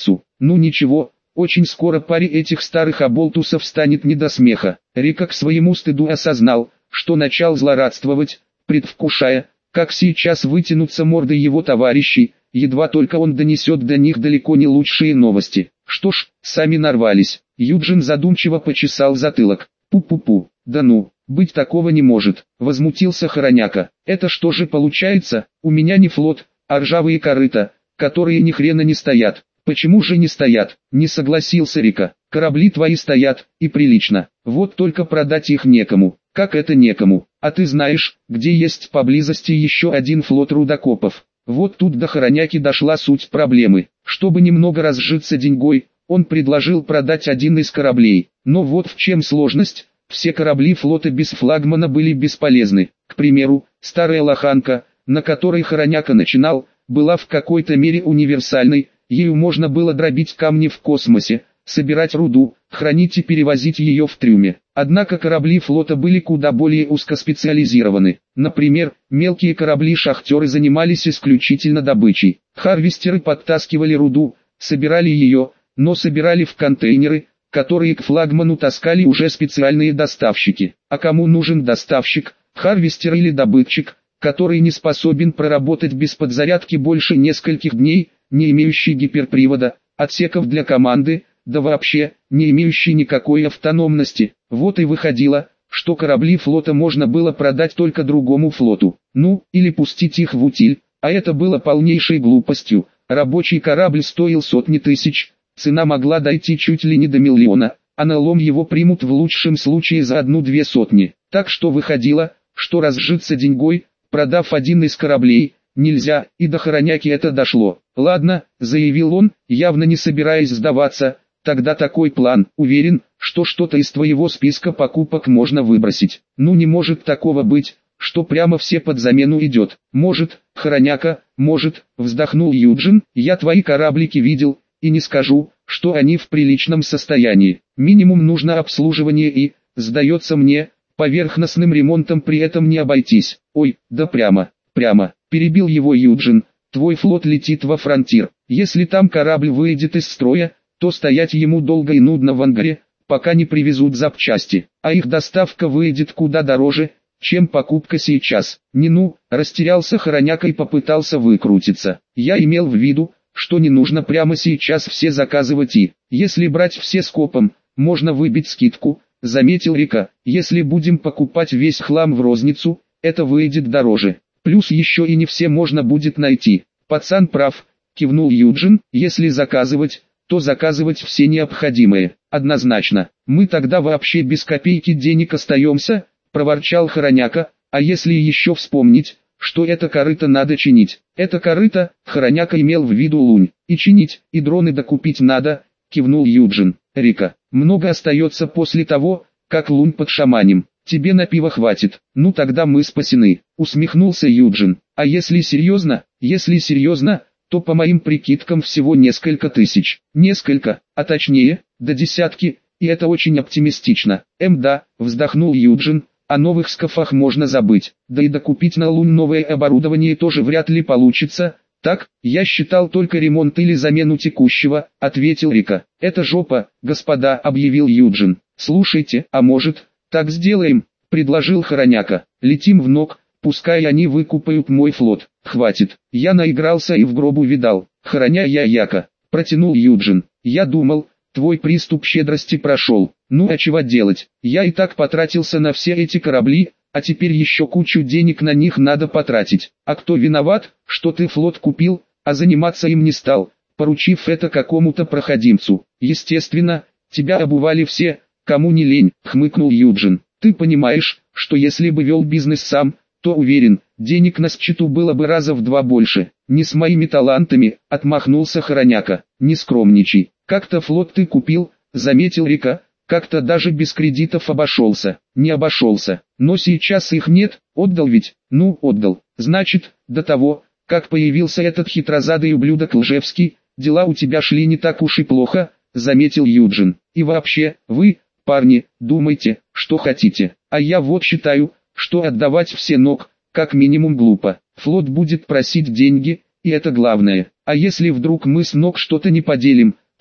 Ну ничего, очень скоро паре этих старых оболтусов станет не до смеха. Рика к своему стыду осознал, что начал злорадствовать, предвкушая, как сейчас вытянутся морды его товарищей, едва только он донесет до них далеко не лучшие новости. Что ж, сами нарвались. Юджин задумчиво почесал затылок. Пу-пу-пу, да ну, быть такого не может, возмутился Хороняка. Это что же получается, у меня не флот, а ржавые корыта, которые ни хрена не стоят. Почему же не стоят? Не согласился Рика. Корабли твои стоят, и прилично. Вот только продать их некому. Как это некому? А ты знаешь, где есть поблизости еще один флот рудокопов? Вот тут до Хороняки дошла суть проблемы. Чтобы немного разжиться деньгой, он предложил продать один из кораблей. Но вот в чем сложность. Все корабли флота без флагмана были бесполезны. К примеру, старая лоханка, на которой Хороняка начинал, была в какой-то мере универсальной. Ею можно было дробить камни в космосе, собирать руду, хранить и перевозить ее в трюме. Однако корабли флота были куда более узкоспециализированы. Например, мелкие корабли-шахтеры занимались исключительно добычей. Харвестеры подтаскивали руду, собирали ее, но собирали в контейнеры, которые к флагману таскали уже специальные доставщики. А кому нужен доставщик, харвестер или добытчик, который не способен проработать без подзарядки больше нескольких дней, не имеющий гиперпривода, отсеков для команды, да вообще, не имеющий никакой автономности. Вот и выходило, что корабли флота можно было продать только другому флоту, ну, или пустить их в утиль, а это было полнейшей глупостью. Рабочий корабль стоил сотни тысяч, цена могла дойти чуть ли не до миллиона, а на лом его примут в лучшем случае за 1-2 сотни. Так что выходило, что разжиться деньгой, продав один из кораблей, нельзя, и до Хороняки это дошло. «Ладно», — заявил он, явно не собираясь сдаваться, — «тогда такой план. Уверен, что что-то из твоего списка покупок можно выбросить. Ну не может такого быть, что прямо все под замену идет». «Может, Хороняка, может», — вздохнул Юджин, — «я твои кораблики видел, и не скажу, что они в приличном состоянии. Минимум нужно обслуживание и, сдается мне, поверхностным ремонтом при этом не обойтись». «Ой, да прямо», перебил его Юджин, — «твой флот летит во фронтир. Если там корабль выйдет из строя, то стоять ему долго и нудно в ангаре, пока не привезут запчасти, а их доставка выйдет куда дороже, чем покупка сейчас». Растерялся Хороняка и попытался выкрутиться. «Я имел в виду, что не нужно прямо сейчас все заказывать и, если брать все скопом, можно выбить скидку», — заметил Рика. «Если будем покупать весь хлам в розницу, это выйдет дороже. Плюс еще и не все можно будет найти». «Пацан прав», — кивнул Юджин, — «если заказывать, то заказывать все необходимое». «Однозначно. Мы тогда вообще без копейки денег остаемся», — проворчал Хороняка. «А если еще вспомнить, что это корыто надо чинить?» «Это корыто», — Хороняка имел в виду лунь. «И чинить, и дроны докупить надо», — кивнул Юджин. «Рика, много остается после того, как лунь подшаманим. Тебе на пиво хватит». «Ну тогда мы спасены», — усмехнулся Юджин. «А если серьезно, то по моим прикидкам всего несколько тысяч». «Несколько, а точнее, до десятки, и это очень оптимистично». Да», — вздохнул Юджин, — «о новых скафах можно забыть. Да и докупить на лунь новое оборудование тоже вряд ли получится». «Так, я считал только ремонт или замену текущего», — ответил Рика. «Это жопа, господа», — объявил Юджин. «Слушайте, а может, так сделаем», — предложил Хороняка. «Летим в НОК, пускай они выкупают мой флот». «Хватит, я наигрался и в гробу видал». «Хороня-яяка», — протянул Юджин. «Я думал, твой приступ щедрости прошел. Ну а чего делать, я и так потратился на все эти корабли, а теперь еще кучу денег на них надо потратить. А кто виноват, что ты флот купил, а заниматься им не стал, поручив это какому-то проходимцу? Естественно, тебя обували все, кому не лень», — хмыкнул Юджин. «Ты понимаешь, что если бы вел бизнес сам, то уверен, денег на счету было бы раза в 2 больше». «Не с моими талантами», — отмахнулся Хороняка. «Не скромничай. Как-то флот ты купил», — заметил Рика, — «как-то даже без кредитов обошелся». «Не обошелся, но сейчас их нет, отдал ведь?» «Ну, отдал. Значит, до того, как появился этот хитрозадый ублюдок Лжевский, дела у тебя шли не так уж и плохо», — заметил Юджин. «И вообще, вы, парни, думайте, что хотите, а я вот считаю, что отдавать все НОК, как минимум глупо. Флот будет просить деньги, и это главное. А если вдруг мы с НОК что-то не поделим,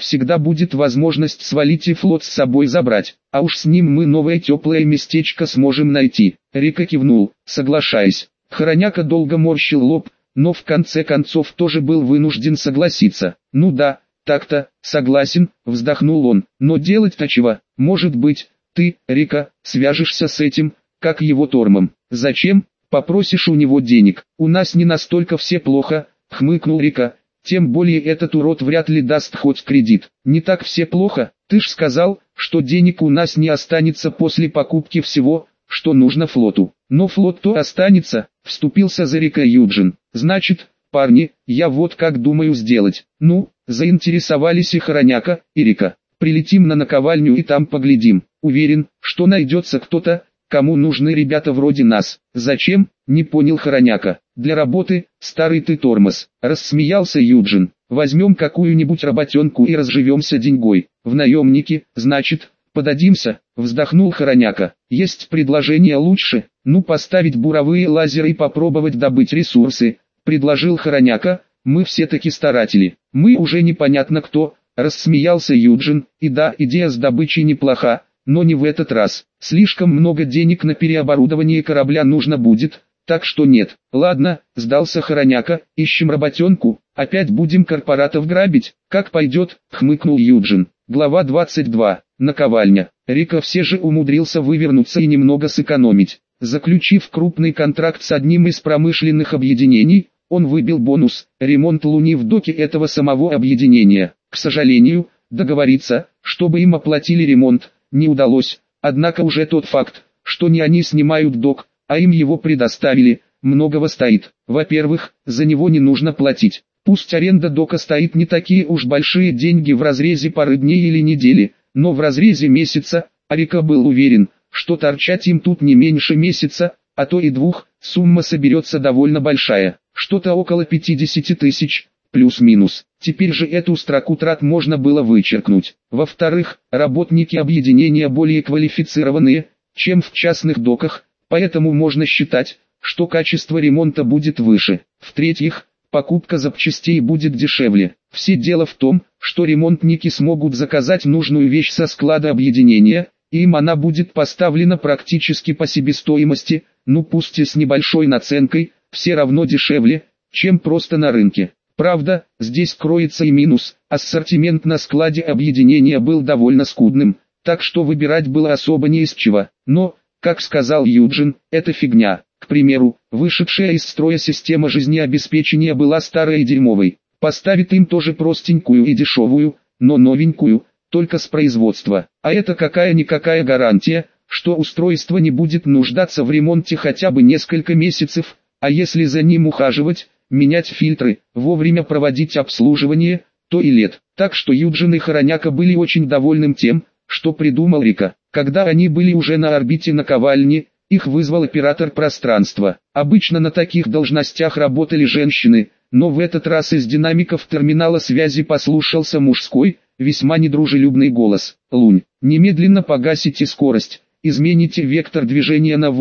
всегда будет возможность свалить и флот с собой забрать, а уж с ним мы новое теплое местечко сможем найти. Рика кивнул, соглашаясь. Хороняка долго морщил лоб, но в конце концов тоже был вынужден согласиться. Ну да, так-то, согласен, вздохнул он, но делать-то чего? Может быть, ты, Рика, свяжешься с этим, как его тормом. Зачем? Попросишь у него денег. У нас не настолько все плохо, хмыкнул Рика. Тем более этот урод вряд ли даст хоть кредит. Не так все плохо, ты ж сказал, что денег у нас не останется после покупки всего, что нужно флоту. Но флот-то останется, вступился за Рика Юджин. Значит, парни, я вот как думаю сделать. Ну, заинтересовались и Хороняка, и Рика. Прилетим на наковальню и там поглядим. Уверен, что найдется кто-то, кому нужны ребята вроде нас. Зачем? Не понял Хороняка. Для работы, старый ты тормоз. Рассмеялся Юджин. Возьмем какую-нибудь работенку и разживемся деньгой. В наемники, значит, подадимся, вздохнул Хороняка. Есть предложение лучше, ну поставить буровые лазеры и попробовать добыть ресурсы, предложил Хороняка. Мы все-таки старатели. Мы уже непонятно кто, рассмеялся Юджин. И да, идея с добычей неплоха, но не в этот раз. Слишком много денег на переоборудование корабля нужно будет, так что нет. Ладно, сдался Хороняка, ищем работенку, опять будем корпоратов грабить, как пойдет, хмыкнул Юджин. Глава 22. Наковальня. Рика все же умудрился вывернуться и немного сэкономить. Заключив крупный контракт с одним из промышленных объединений, он выбил бонус – ремонт Луни в доке этого самого объединения. К сожалению, договориться, чтобы им оплатили ремонт, не удалось, однако уже тот факт, что не они снимают док, а им его предоставили, многого стоит. Во-первых, за него не нужно платить. Пусть аренда дока стоит не такие уж большие деньги в разрезе пары дней или недели, но в разрезе месяца, а Рика был уверен, что торчать им тут не меньше месяца, а то и двух, сумма соберется довольно большая, что-то около 50 тысяч. Плюс-минус. Теперь же эту строку трат можно было вычеркнуть. Во-вторых, работники объединения более квалифицированные, чем в частных доках, поэтому можно считать, что качество ремонта будет выше. В-третьих, покупка запчастей будет дешевле. Все дело в том, что ремонтники смогут заказать нужную вещь со склада объединения, и им она будет поставлена практически по себестоимости, ну пусть и с небольшой наценкой, все равно дешевле, чем просто на рынке. Правда, здесь кроется и минус, ассортимент на складе объединения был довольно скудным, так что выбирать было особо не из чего. Но, как сказал Юджин, это фигня. К примеру, вышедшая из строя система жизнеобеспечения была старой и дерьмовой. Поставит им тоже простенькую и дешевую, но новенькую, только с производства. А это какая-никакая гарантия, что устройство не будет нуждаться в ремонте хотя бы несколько месяцев, а если за ним ухаживать, менять фильтры, вовремя проводить обслуживание, то и лет. Так что Юджин и Хороняка были очень довольным тем, что придумал Рика. Когда они были уже на орбите наковальни, их вызвал оператор пространства. Обычно на таких должностях работали женщины, но в этот раз из динамиков терминала связи послышался мужской, весьма недружелюбный голос. «Лунь, немедленно погасите скорость, измените вектор движения на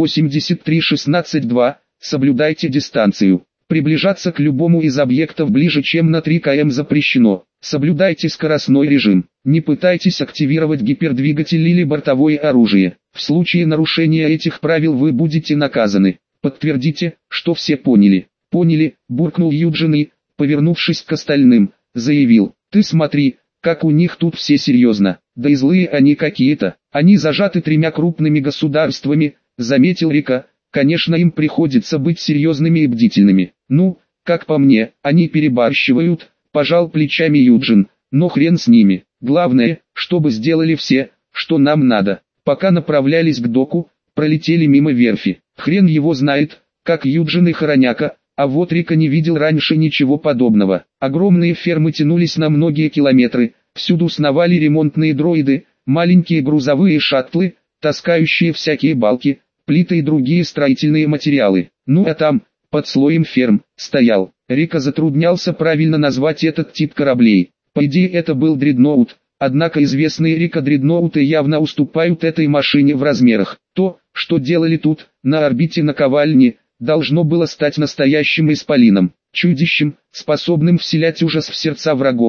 83-16-2, соблюдайте дистанцию. Приближаться к любому из объектов ближе чем на 3 км запрещено. Соблюдайте скоростной режим. Не пытайтесь активировать гипердвигатель или бортовое оружие. В случае нарушения этих правил вы будете наказаны. Подтвердите, что все поняли». «Поняли», буркнул Юджин и, повернувшись к остальным, заявил: «Ты смотри, как у них тут все серьезно. Да и злые они какие-то. Они зажаты 3 крупными государствами», заметил Рика. «Конечно, им приходится быть серьезными и бдительными. Ну, как по мне, они перебарщивают», пожал плечами Юджин, «но хрен с ними. Главное, чтобы сделали все, что нам надо». Пока направлялись к доку, пролетели мимо верфи. Хрен его знает, как Юджин и Хороняка, а вот Рика не видел раньше ничего подобного. Огромные фермы тянулись на многие километры, всюду сновали ремонтные дроиды, маленькие грузовые шаттлы, таскающие всякие балки, плиты и другие строительные материалы. Ну а там, под слоем ферм, стоял. Рика затруднялся правильно назвать этот тип кораблей. По идее это был дредноут, однако известные Рика дредноуты явно уступают этой машине в размерах. То, что делали тут, на орбите наковальни, должно было стать настоящим исполином, чудищем, способным вселять ужас в сердца врагов,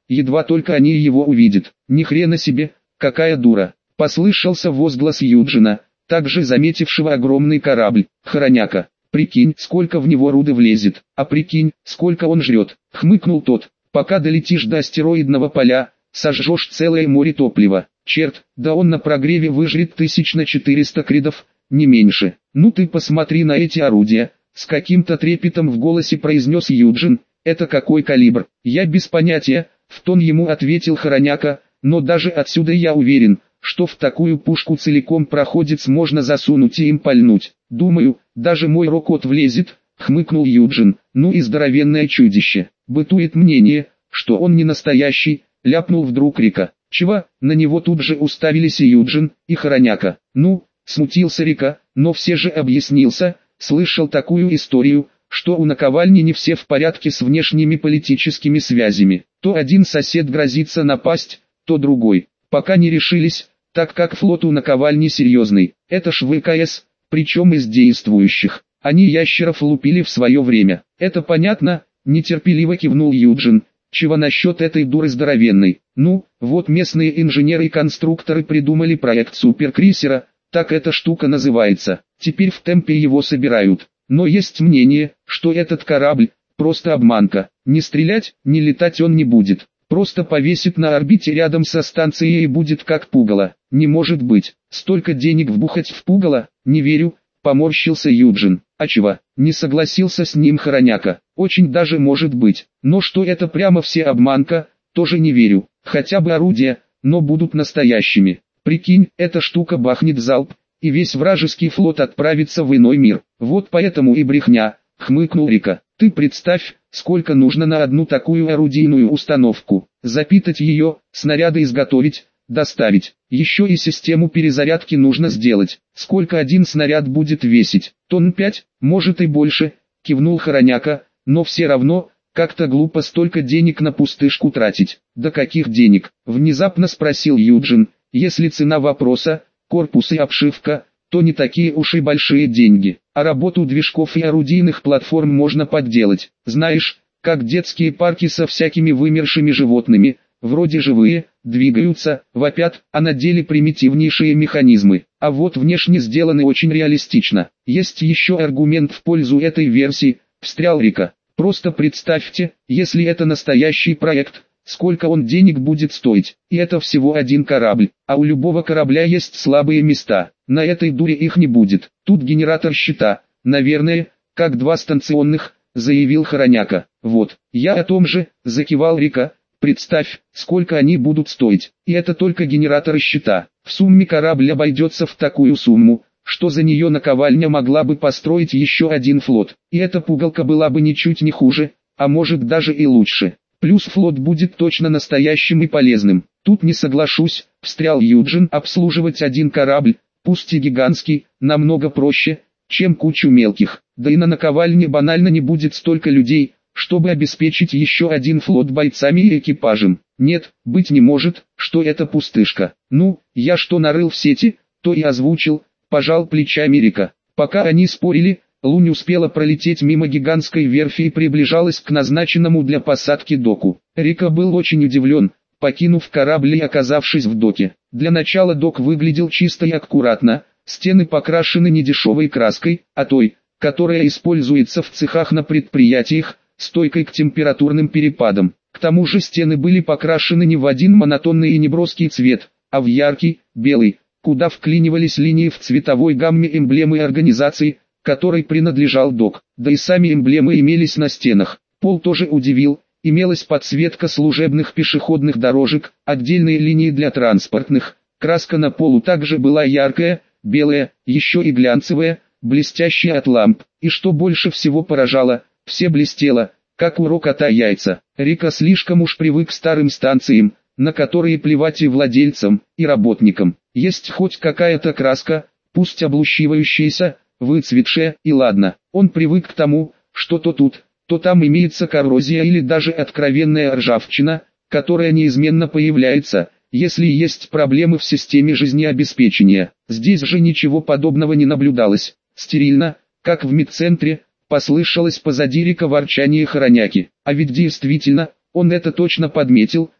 едва только они его увидят. Ни хрена себе, какая дура. Послышался возглас Юджина, также заметившего огромный корабль. Хороняка, прикинь, сколько в него руды влезет, а прикинь, сколько он жрет. Хмыкнул тот, пока долетишь до астероидного поля, сожжешь целое море топлива. Черт, да он на прогреве выжрет 1400 кридов, не меньше. Ну ты посмотри на эти орудия, с каким-то трепетом в голосе произнес Юджин. Это какой калибр? Я без понятия, в тон ему ответил Хороняка, но даже отсюда я уверен, что в такую пушку целиком проходец можно засунуть и им пальнуть. Думаю, даже мой рокот влезет, хмыкнул Юджин. Ну и здоровенное чудище. Бытует мнение, что он не настоящий, ляпнул вдруг Рика. Чего? На него тут же уставились и Юджин, и Хороняка. Ну, смутился Рика, но все же объяснился, слышал такую историю, что у наковальни не все в порядке с внешними политическими связями. То один сосед грозится напасть, то другой. Пока не решились, так как флот у наковальни серьезный. Это ж ВКС, причем из действующих. Они ящеров лупили в свое время. Это понятно, нетерпеливо кивнул Юджин. Чего насчет этой дуры здоровенной? Ну, вот местные инженеры и конструкторы придумали проект суперкрейсера, так эта штука называется. Теперь в темпе его собирают. Но есть мнение, что этот корабль – просто обманка. Не стрелять, не летать он не будет. Просто повесит на орбите рядом со станцией и будет как пугало. Не может быть. Столько денег вбухать в пугало? Не верю, поморщился Юджин. А чего? Не согласился с ним Хороняка. Очень даже может быть. Но что это прямо все обманка, тоже не верю. Хотя бы орудия, но будут настоящими. Прикинь, эта штука бахнет залп, и весь вражеский флот отправится в иной мир. Вот поэтому и брехня, хмыкнул Рика. Ты представь, сколько нужно на одну такую орудийную установку. Запитать ее, снаряды изготовить, доставить. Еще и систему перезарядки нужно сделать. Сколько один снаряд будет весить? Тонн 5, может и больше, кивнул Хороняка, но все равно, как-то глупо столько денег на пустышку тратить. Да каких денег? Внезапно спросил Юджин. Если цена вопроса, корпус и обшивка, то не такие уж и большие деньги. А работу движков и орудийных платформ можно подделать. Знаешь, как детские парки со всякими вымершими животными, вроде живые, двигаются, вопят, а на деле примитивнейшие механизмы. А вот внешне сделаны очень реалистично. Есть еще аргумент в пользу этой версии, встрял Рика. Просто представьте, если это настоящий проект, сколько он денег будет стоить. И это всего один корабль, а у любого корабля есть слабые места. На этой дуре их не будет. Тут генератор щита, наверное, как два станционных, заявил Хороняка. Вот, я о том же, закивал Рика. Представь, сколько они будут стоить. И это только генераторы щита. В сумме корабль обойдется в такую сумму, что за нее наковальня могла бы построить еще один флот. И эта пугалка была бы ничуть не хуже, а может даже и лучше. Плюс флот будет точно настоящим и полезным. Тут не соглашусь, встрял Юджин. Обслуживать один корабль, пусть и гигантский, намного проще, чем кучу мелких. Да и на наковальне банально не будет столько людей, чтобы обеспечить еще один флот бойцами и экипажем. Нет, быть не может, что это пустышка. Ну, я что нарыл в сети, то и озвучил, пожал плечами Рика. Пока они спорили, Лунь успела пролететь мимо гигантской верфи и приближалась к назначенному для посадки доку. Рика был очень удивлен, покинув корабль и оказавшись в доке. Для начала док выглядел чисто и аккуратно, стены покрашены не дешевой краской, а той, которая используется в цехах на предприятиях, стойкой к температурным перепадам. К тому же стены были покрашены не в один монотонный и неброский цвет, а в яркий, белый, куда вклинивались линии в цветовой гамме эмблемы организации, которой принадлежал док. Да и сами эмблемы имелись на стенах. Пол тоже удивил, имелась подсветка служебных пешеходных дорожек, отдельные линии для транспортных. Краска на полу также была яркая, белая, еще и глянцевая, блестящая от ламп. И что больше всего поражало, все блестело, как у кота яйца. Рика слишком уж привык к старым станциям, на которые плевать и владельцам, и работникам. Есть хоть какая-то краска, пусть облущивающаяся, выцветшая, и ладно. Он привык к тому, что то тут, то там имеется коррозия или даже откровенная ржавчина, которая неизменно появляется, если есть проблемы в системе жизнеобеспечения. Здесь же ничего подобного не наблюдалось. Стерильно, как в медцентре, послышалось позади Рика ворчание Хороняки. А ведь действительно, он это точно подметил,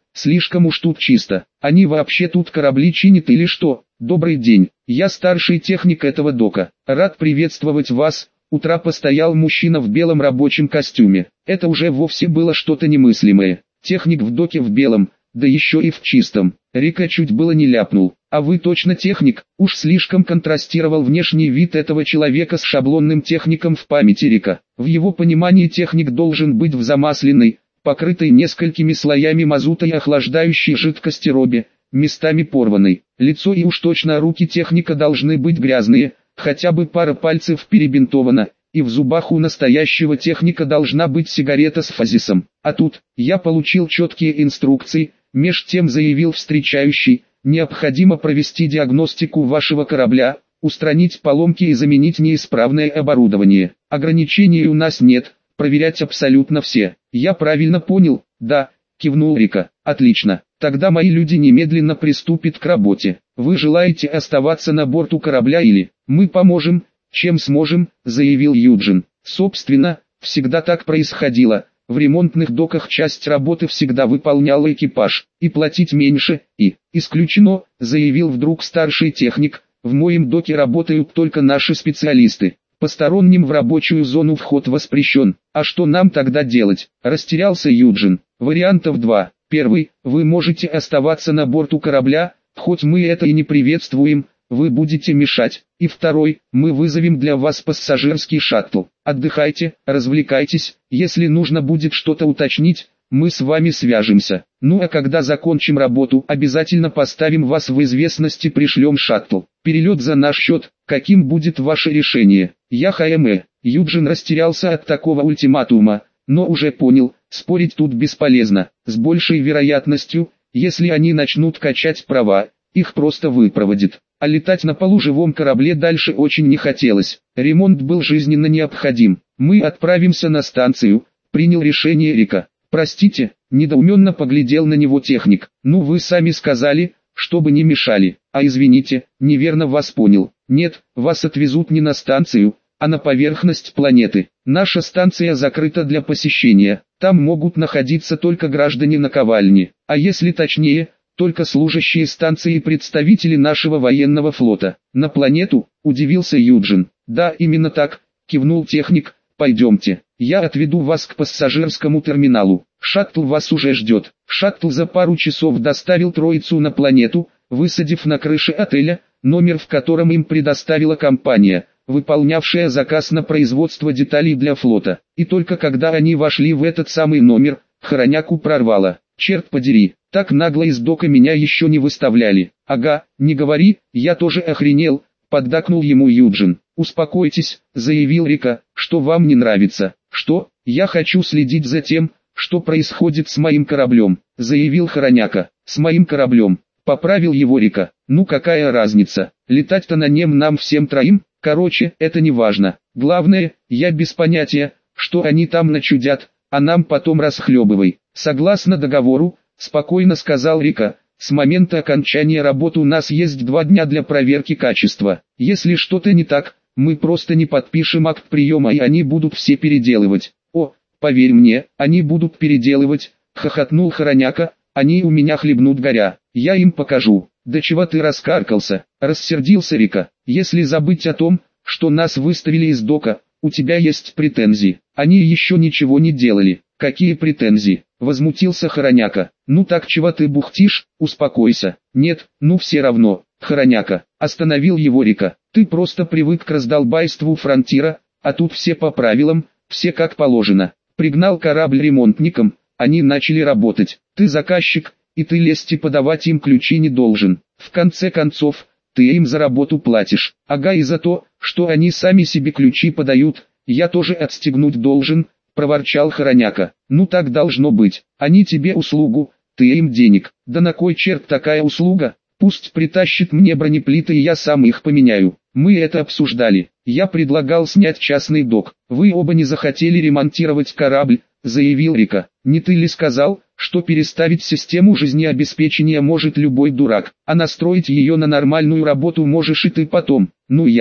слишком уж тут чисто. Они вообще тут корабли чинят или что? Добрый день, я старший техник этого дока. Рад приветствовать вас. У трапа стоял мужчина в белом рабочем костюме. Это уже вовсе было что-то немыслимое. Техник в доке в белом, да еще и в чистом. Рика чуть было не ляпнул. А вы точно техник? Уж слишком контрастировал внешний вид этого человека с шаблонным техником в памяти Рика. В его понимании техник должен быть в замасленной, покрытой несколькими слоями мазута и охлаждающей жидкости робе, местами порванной. Лицо и уж точно руки техника должны быть грязные, хотя бы пара пальцев перебинтована, и в зубах у настоящего техника должна быть сигарета с фазисом. А тут, я получил четкие инструкции, меж тем заявил встречающий, необходимо провести диагностику вашего корабля, устранить поломки и заменить неисправное оборудование. Ограничений у нас нет, проверять абсолютно все. Я правильно понял? Да, кивнул Рика. Отлично, тогда мои люди немедленно приступят к работе. Вы желаете оставаться на борту корабля или мы поможем, чем сможем, заявил Юджин. Собственно, всегда так происходило. В ремонтных доках часть работы всегда выполнял экипаж, и платить меньше, и исключено, заявил вдруг старший техник, в моем доке работают только наши специалисты. Посторонним в рабочую зону вход воспрещен. А что нам тогда делать? Растерялся Юджин. Вариантов два. Первый, вы можете оставаться на борту корабля, хоть мы это и не приветствуем, вы будете мешать. И второй, мы вызовем для вас пассажирский шаттл. Отдыхайте, развлекайтесь, если нужно будет что-то уточнить, мы с вами свяжемся. Ну а когда закончим работу, обязательно поставим вас в известность и пришлем шаттл. Перелет за наш счет, каким будет ваше решение? Я ХМЭ. Юджин растерялся от такого ультиматума, но уже понял, спорить тут бесполезно. С большей вероятностью, если они начнут качать права, их просто выпроводит. А летать на полуживом корабле дальше очень не хотелось. Ремонт был жизненно необходим. Мы отправимся на станцию, принял решение Рика. Простите, недоуменно поглядел на него техник. Ну вы сами сказали, чтобы не мешали. А извините, неверно вас понял. Нет, вас отвезут не на станцию, а на поверхность планеты. Наша станция закрыта для посещения. Там могут находиться только граждане наковальни. А если точнее, только служащие станции и представители нашего военного флота. На планету, удивился Юджин. Да, именно так, кивнул техник. Пойдемте, я отведу вас к пассажирскому терминалу. Шаттл вас уже ждет. Шаттл за пару часов доставил троицу на планету, высадив на крыше отеля, номер в котором им предоставила компания, выполнявшая заказ на производство деталей для флота. И только когда они вошли в этот самый номер, Хороняку прорвало. Черт подери, так нагло из дока меня еще не выставляли. Ага, не говори, я тоже охренел, поддакнул ему Юджин. Успокойтесь, заявил Рика, что вам не нравится. Что, я хочу следить за тем, что происходит с моим кораблем, заявил Хороняка. С моим кораблем, поправил его Рика. Ну какая разница, летать-то на нем нам всем троим, короче, это не важно. Главное, я без понятия, что они там начудят, а нам потом расхлебывай. Согласно договору, спокойно сказал Рика, с момента окончания работы у нас есть 2 дня для проверки качества. Если что-то не так, мы просто не подпишем акт приема и они будут все переделывать. О, поверь мне, они будут переделывать, хохотнул Хороняка, они у меня хлебнут горя, я им покажу. Да чего ты раскаркался, рассердился Рика, если забыть о том, что нас выставили из дока, у тебя есть претензии, они еще ничего не делали. Какие претензии? Возмутился Хороняка. Ну так чего ты бухтишь, успокойся. Нет, ну все равно. Хороняка, остановил его Рика. Ты просто привык к раздолбайству фронтира, а тут все по правилам, все как положено. Пригнал корабль ремонтникам, они начали работать. Ты заказчик, и ты лезть и подавать им ключи не должен. В конце концов, ты им за работу платишь. Ага, и за то, что они сами себе ключи подают, я тоже отстегнуть должен, проворчал Хороняка. Ну так должно быть, они тебе услугу, ты им денег. Да на кой черт такая услуга? Пусть притащит мне бронеплиты и я сам их поменяю. Мы это обсуждали. Я предлагал снять частный док. Вы оба не захотели ремонтировать корабль, заявил Рика. Не ты ли сказал, что переставить систему жизнеобеспечения может любой дурак, а настроить ее на нормальную работу можешь и ты потом.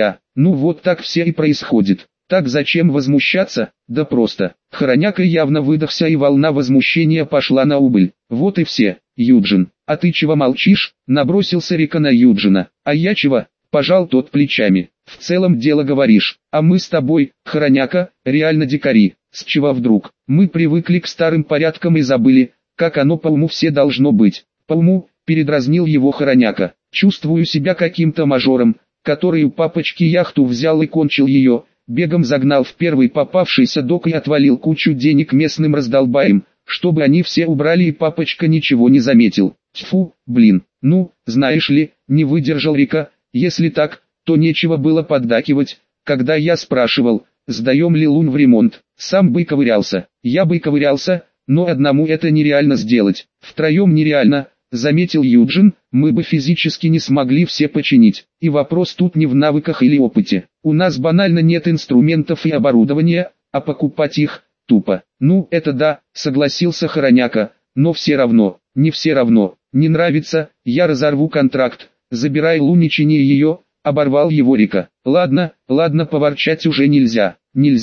Ну вот так все и происходит. Так зачем возмущаться? Да просто. Хороняка явно выдохся и волна возмущения пошла на убыль. Вот и все. Юджин. А ты чего молчишь? Набросился Рика на Юджина. А я чего? Пожал тот плечами. В целом дело говоришь. А мы с тобой, Хороняка, реально дикари. С чего вдруг? Мы привыкли к старым порядкам и забыли, как оно по уму все должно быть. По уму, передразнил его Хороняка. Чувствую себя каким-то мажором, который у папочки яхту взял и кончил ее, бегом загнал в первый попавшийся док и отвалил кучу денег местным раздолбаем, чтобы они все убрали и папочка ничего не заметил. Тьфу, блин, ну, знаешь ли, не выдержал Рика, если так, то нечего было поддакивать, когда я спрашивал, сдаем ли лун в ремонт. Сам бы ковырялся, я бы ковырялся, но одному это нереально сделать, втроем нереально, заметил Юджин, мы бы физически не смогли все починить. И вопрос тут не в навыках или опыте. У нас банально нет инструментов и оборудования, а покупать их тупо. Ну это да, согласился Хороняка, но все равно, не все равно. Не нравится, я разорву контракт, забирай лун и чини ее, оборвал его Рика. Ладно, поворчать уже нельзя,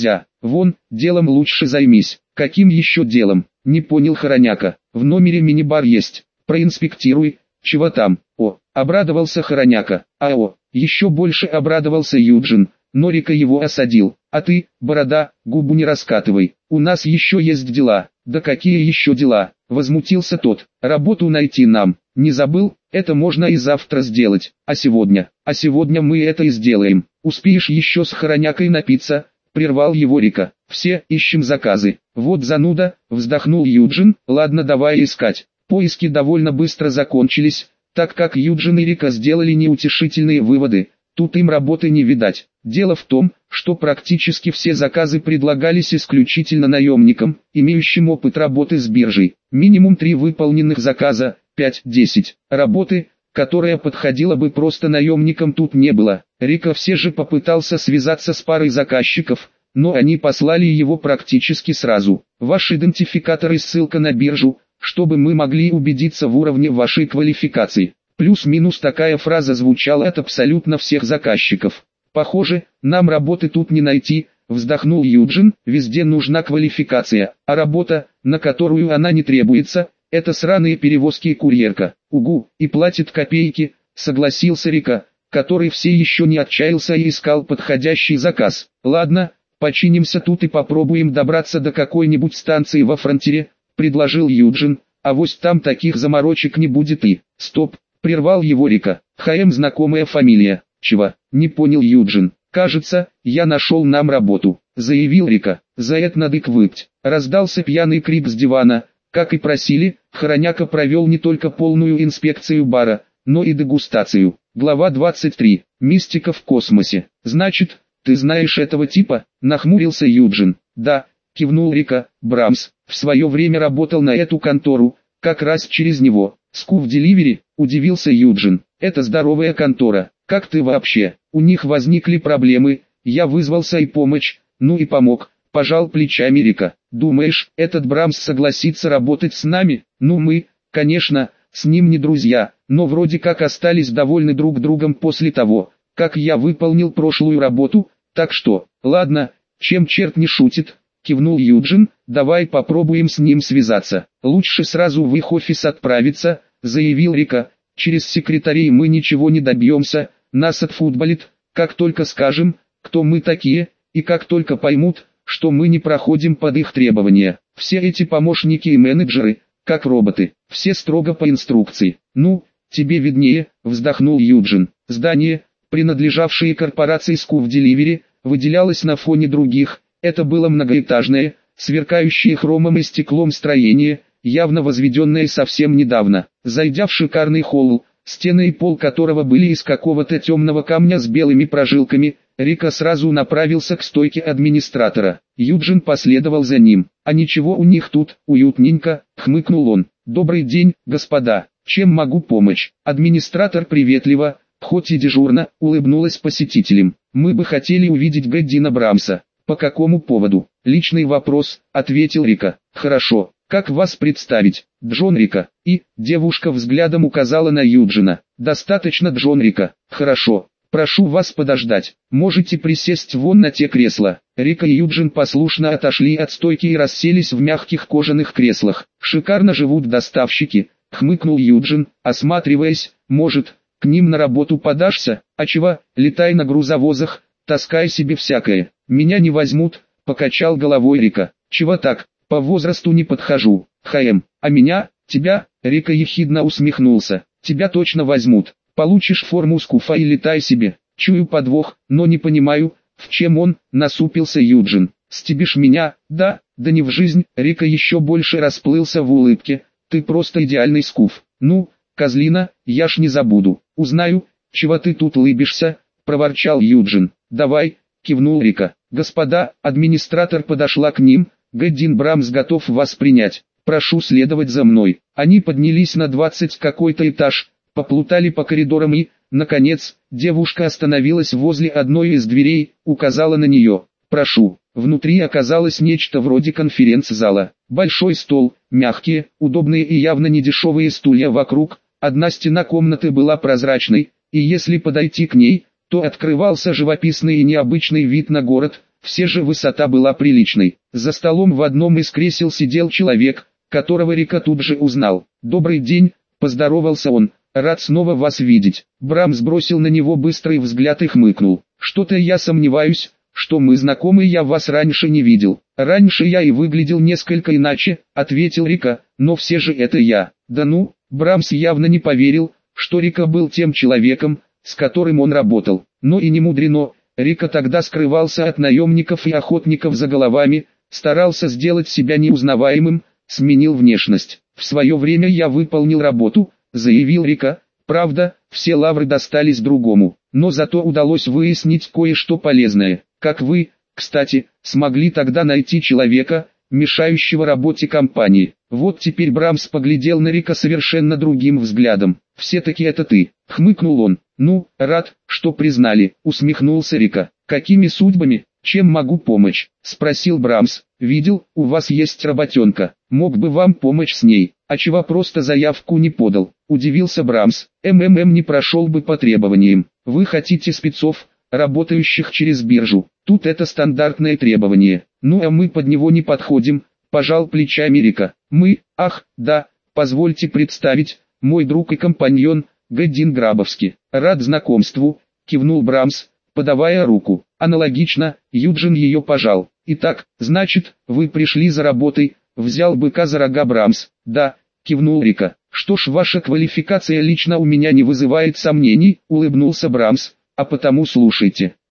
вон, делом лучше займись. Каким еще делом? Не понял Хороняка. В номере мини-бар есть, проинспектируй, чего там. О, обрадовался Хороняка. Еще больше обрадовался Юджин, но Рика его осадил. А ты, борода, губу не раскатывай, у нас еще есть дела. Да какие еще дела? Возмутился тот. Работу найти нам. Не забыл? Это можно и завтра сделать. А сегодня мы это и сделаем. Успеешь еще с Хоронякой напиться? Прервал его Рика. Все ищем заказы. Вот зануда, вздохнул Юджин. Ладно, давай искать. Поиски довольно быстро закончились, так как Юджин и Рика сделали неутешительные выводы. Тут им работы не видать. Дело в том, что практически все заказы предлагались исключительно наемникам, имеющим опыт работы с биржей. Минимум 3 выполненных заказа, 5-10. Работы, которая подходила бы просто наемникам, тут не было. Рика все же попытался связаться с парой заказчиков, но они послали его практически сразу. Ваш идентификатор и ссылка на биржу, чтобы мы могли убедиться в уровне вашей квалификации. Плюс-минус такая фраза звучала от абсолютно всех заказчиков. Похоже, нам работы тут не найти, вздохнул Юджин, везде нужна квалификация, а работа, на которую она не требуется, это сраные перевозки и курьерка. Угу, и платит копейки, согласился Рика, который все еще не отчаялся и искал подходящий заказ. Ладно, починимся тут и попробуем добраться до какой-нибудь станции во фронтире, предложил Юджин, авось там таких заморочек не будет и... Стоп, прервал его Рика. ХМ знакомая фамилия. Чего? Не понял Юджин. Кажется, я нашел нам работу, заявил Рика. За это надо выпить. Раздался пьяный крик с дивана. Как и просили, Хороняка провел не только полную инспекцию бара, но и дегустацию. Глава 23. Мистика в космосе. Значит, ты знаешь этого типа? Нахмурился Юджин. Да, кивнул Рика. Брамс в свое время работал на эту контору, как раз через него. Скуф Деливери, удивился Юджин. Это здоровая контора. Как ты вообще? У них возникли проблемы, я вызвался и помочь, ну и помог. Пожал плечами Рика. Думаешь, этот Брамс согласится работать с нами? Ну мы, конечно, с ним не друзья, но вроде как остались довольны друг другом после того, как я выполнил прошлую работу, так что, ладно, чем черт не шутит, кивнул Юджин, давай попробуем с ним связаться. Лучше сразу в их офис отправиться, заявил Рика, через секретарей мы ничего не добьемся, нас отфутболит, как только скажем, кто мы такие, и как только поймут, что мы не проходим под их требования. Все эти помощники и менеджеры, как роботы, все строго по инструкции. Ну, тебе виднее, вздохнул Юджин. Здание, принадлежавшее корпорации Scoof Delivery, выделялось на фоне других. Это было многоэтажное, сверкающее хромом и стеклом строение, явно возведенное совсем недавно. Зайдя в шикарный холл, стены и пол которого были из какого-то темного камня с белыми прожилками, Рика сразу направился к стойке администратора. Юджин последовал за ним. «А ничего у них тут, уютненько», — хмыкнул он. «Добрый день, господа, чем могу помочь?» Администратор приветливо, хоть и дежурно, улыбнулась посетителям. «Мы бы хотели увидеть Гэддина Брамса». «По какому поводу?» «Личный вопрос», — ответил Рика. «Хорошо, как вас представить?» «Джон Рика». И девушка взглядом указала на Юджина. «Достаточно Джон Рика». «Хорошо. Прошу вас подождать, можете присесть вон на те кресла». Рика и Юджин послушно отошли от стойки и расселись в мягких кожаных креслах. «Шикарно живут доставщики», хмыкнул Юджин, осматриваясь, может, к ним на работу подашься, а чего, летай на грузовозах, таскай себе всякое. Меня не возьмут, покачал головой Рика. Чего так, по возрасту не подхожу. А меня, тебя, Рика ехидно усмехнулся. Тебя точно возьмут. Получишь форму скуфа и летай себе. Чую подвох, но не понимаю, в чем он, насупился Юджин. Стебишь меня, да не в жизнь. Рика еще больше расплылся в улыбке. Ты просто идеальный скуф. Ну, козлина, я ж не забуду. Узнаю, чего ты тут лыбишься, проворчал Юджин. Давай, кивнул Рика. Господа, администратор подошла к ним. Гэддин Брамс готов вас принять. Прошу следовать за мной. Они поднялись на 20 какой-то этаж, поплутали по коридорам и, наконец, девушка остановилась возле одной из дверей, указала на нее. Прошу. Внутри оказалось нечто вроде конференц-зала. Большой стол, мягкие, удобные и явно недешевые стулья вокруг. Одна стена комнаты была прозрачной, и если подойти к ней, то открывался живописный и необычный вид на город. Все же высота была приличной. За столом в одном из кресел сидел человек, которого Рика тут же узнал. «Добрый день», — поздоровался он, — «рад снова вас видеть». Брамс бросил на него быстрый взгляд и хмыкнул. «Что-то я сомневаюсь, что мы знакомы, я вас раньше не видел». «Раньше я и выглядел несколько иначе», — ответил Рика, — «но все же это я». «Да ну», — Брамс явно не поверил, что Рика был тем человеком, с которым он работал. Но и не мудрено. Рика тогда скрывался от наемников и охотников за головами, старался сделать себя неузнаваемым, сменил внешность. «В свое время я выполнил работу», — заявил Рика. «Правда, все лавры достались другому, но зато удалось выяснить кое-что полезное. Как вы, кстати, смогли тогда найти человека, мешающего работе компании». Вот теперь Брамс поглядел на Рика совершенно другим взглядом. «Все-таки это ты», — хмыкнул он. «Ну, рад, что признали», — усмехнулся Рика. «Какими судьбами, чем могу помочь?» — спросил Брамс. «Видел, у вас есть работенка, мог бы вам помочь с ней, а чего просто заявку не подал?» — удивился Брамс. Не прошел бы по требованиям. «Вы хотите спецов, работающих через биржу, тут это стандартное требование. Ну а мы под него не подходим», — пожал плечами Рика. «Мы, да, позвольте представить, мой друг и компаньон, Гэддин Грабовский». «Рад знакомству», — кивнул Брамс, подавая руку. Аналогично, Юджин ее пожал. «Итак, значит, вы пришли за работой», — взял быка за рога Брамс. «Да», — кивнул Рика. «Что ж, ваша квалификация лично у меня не вызывает сомнений», — улыбнулся Брамс. «А потому слушайте.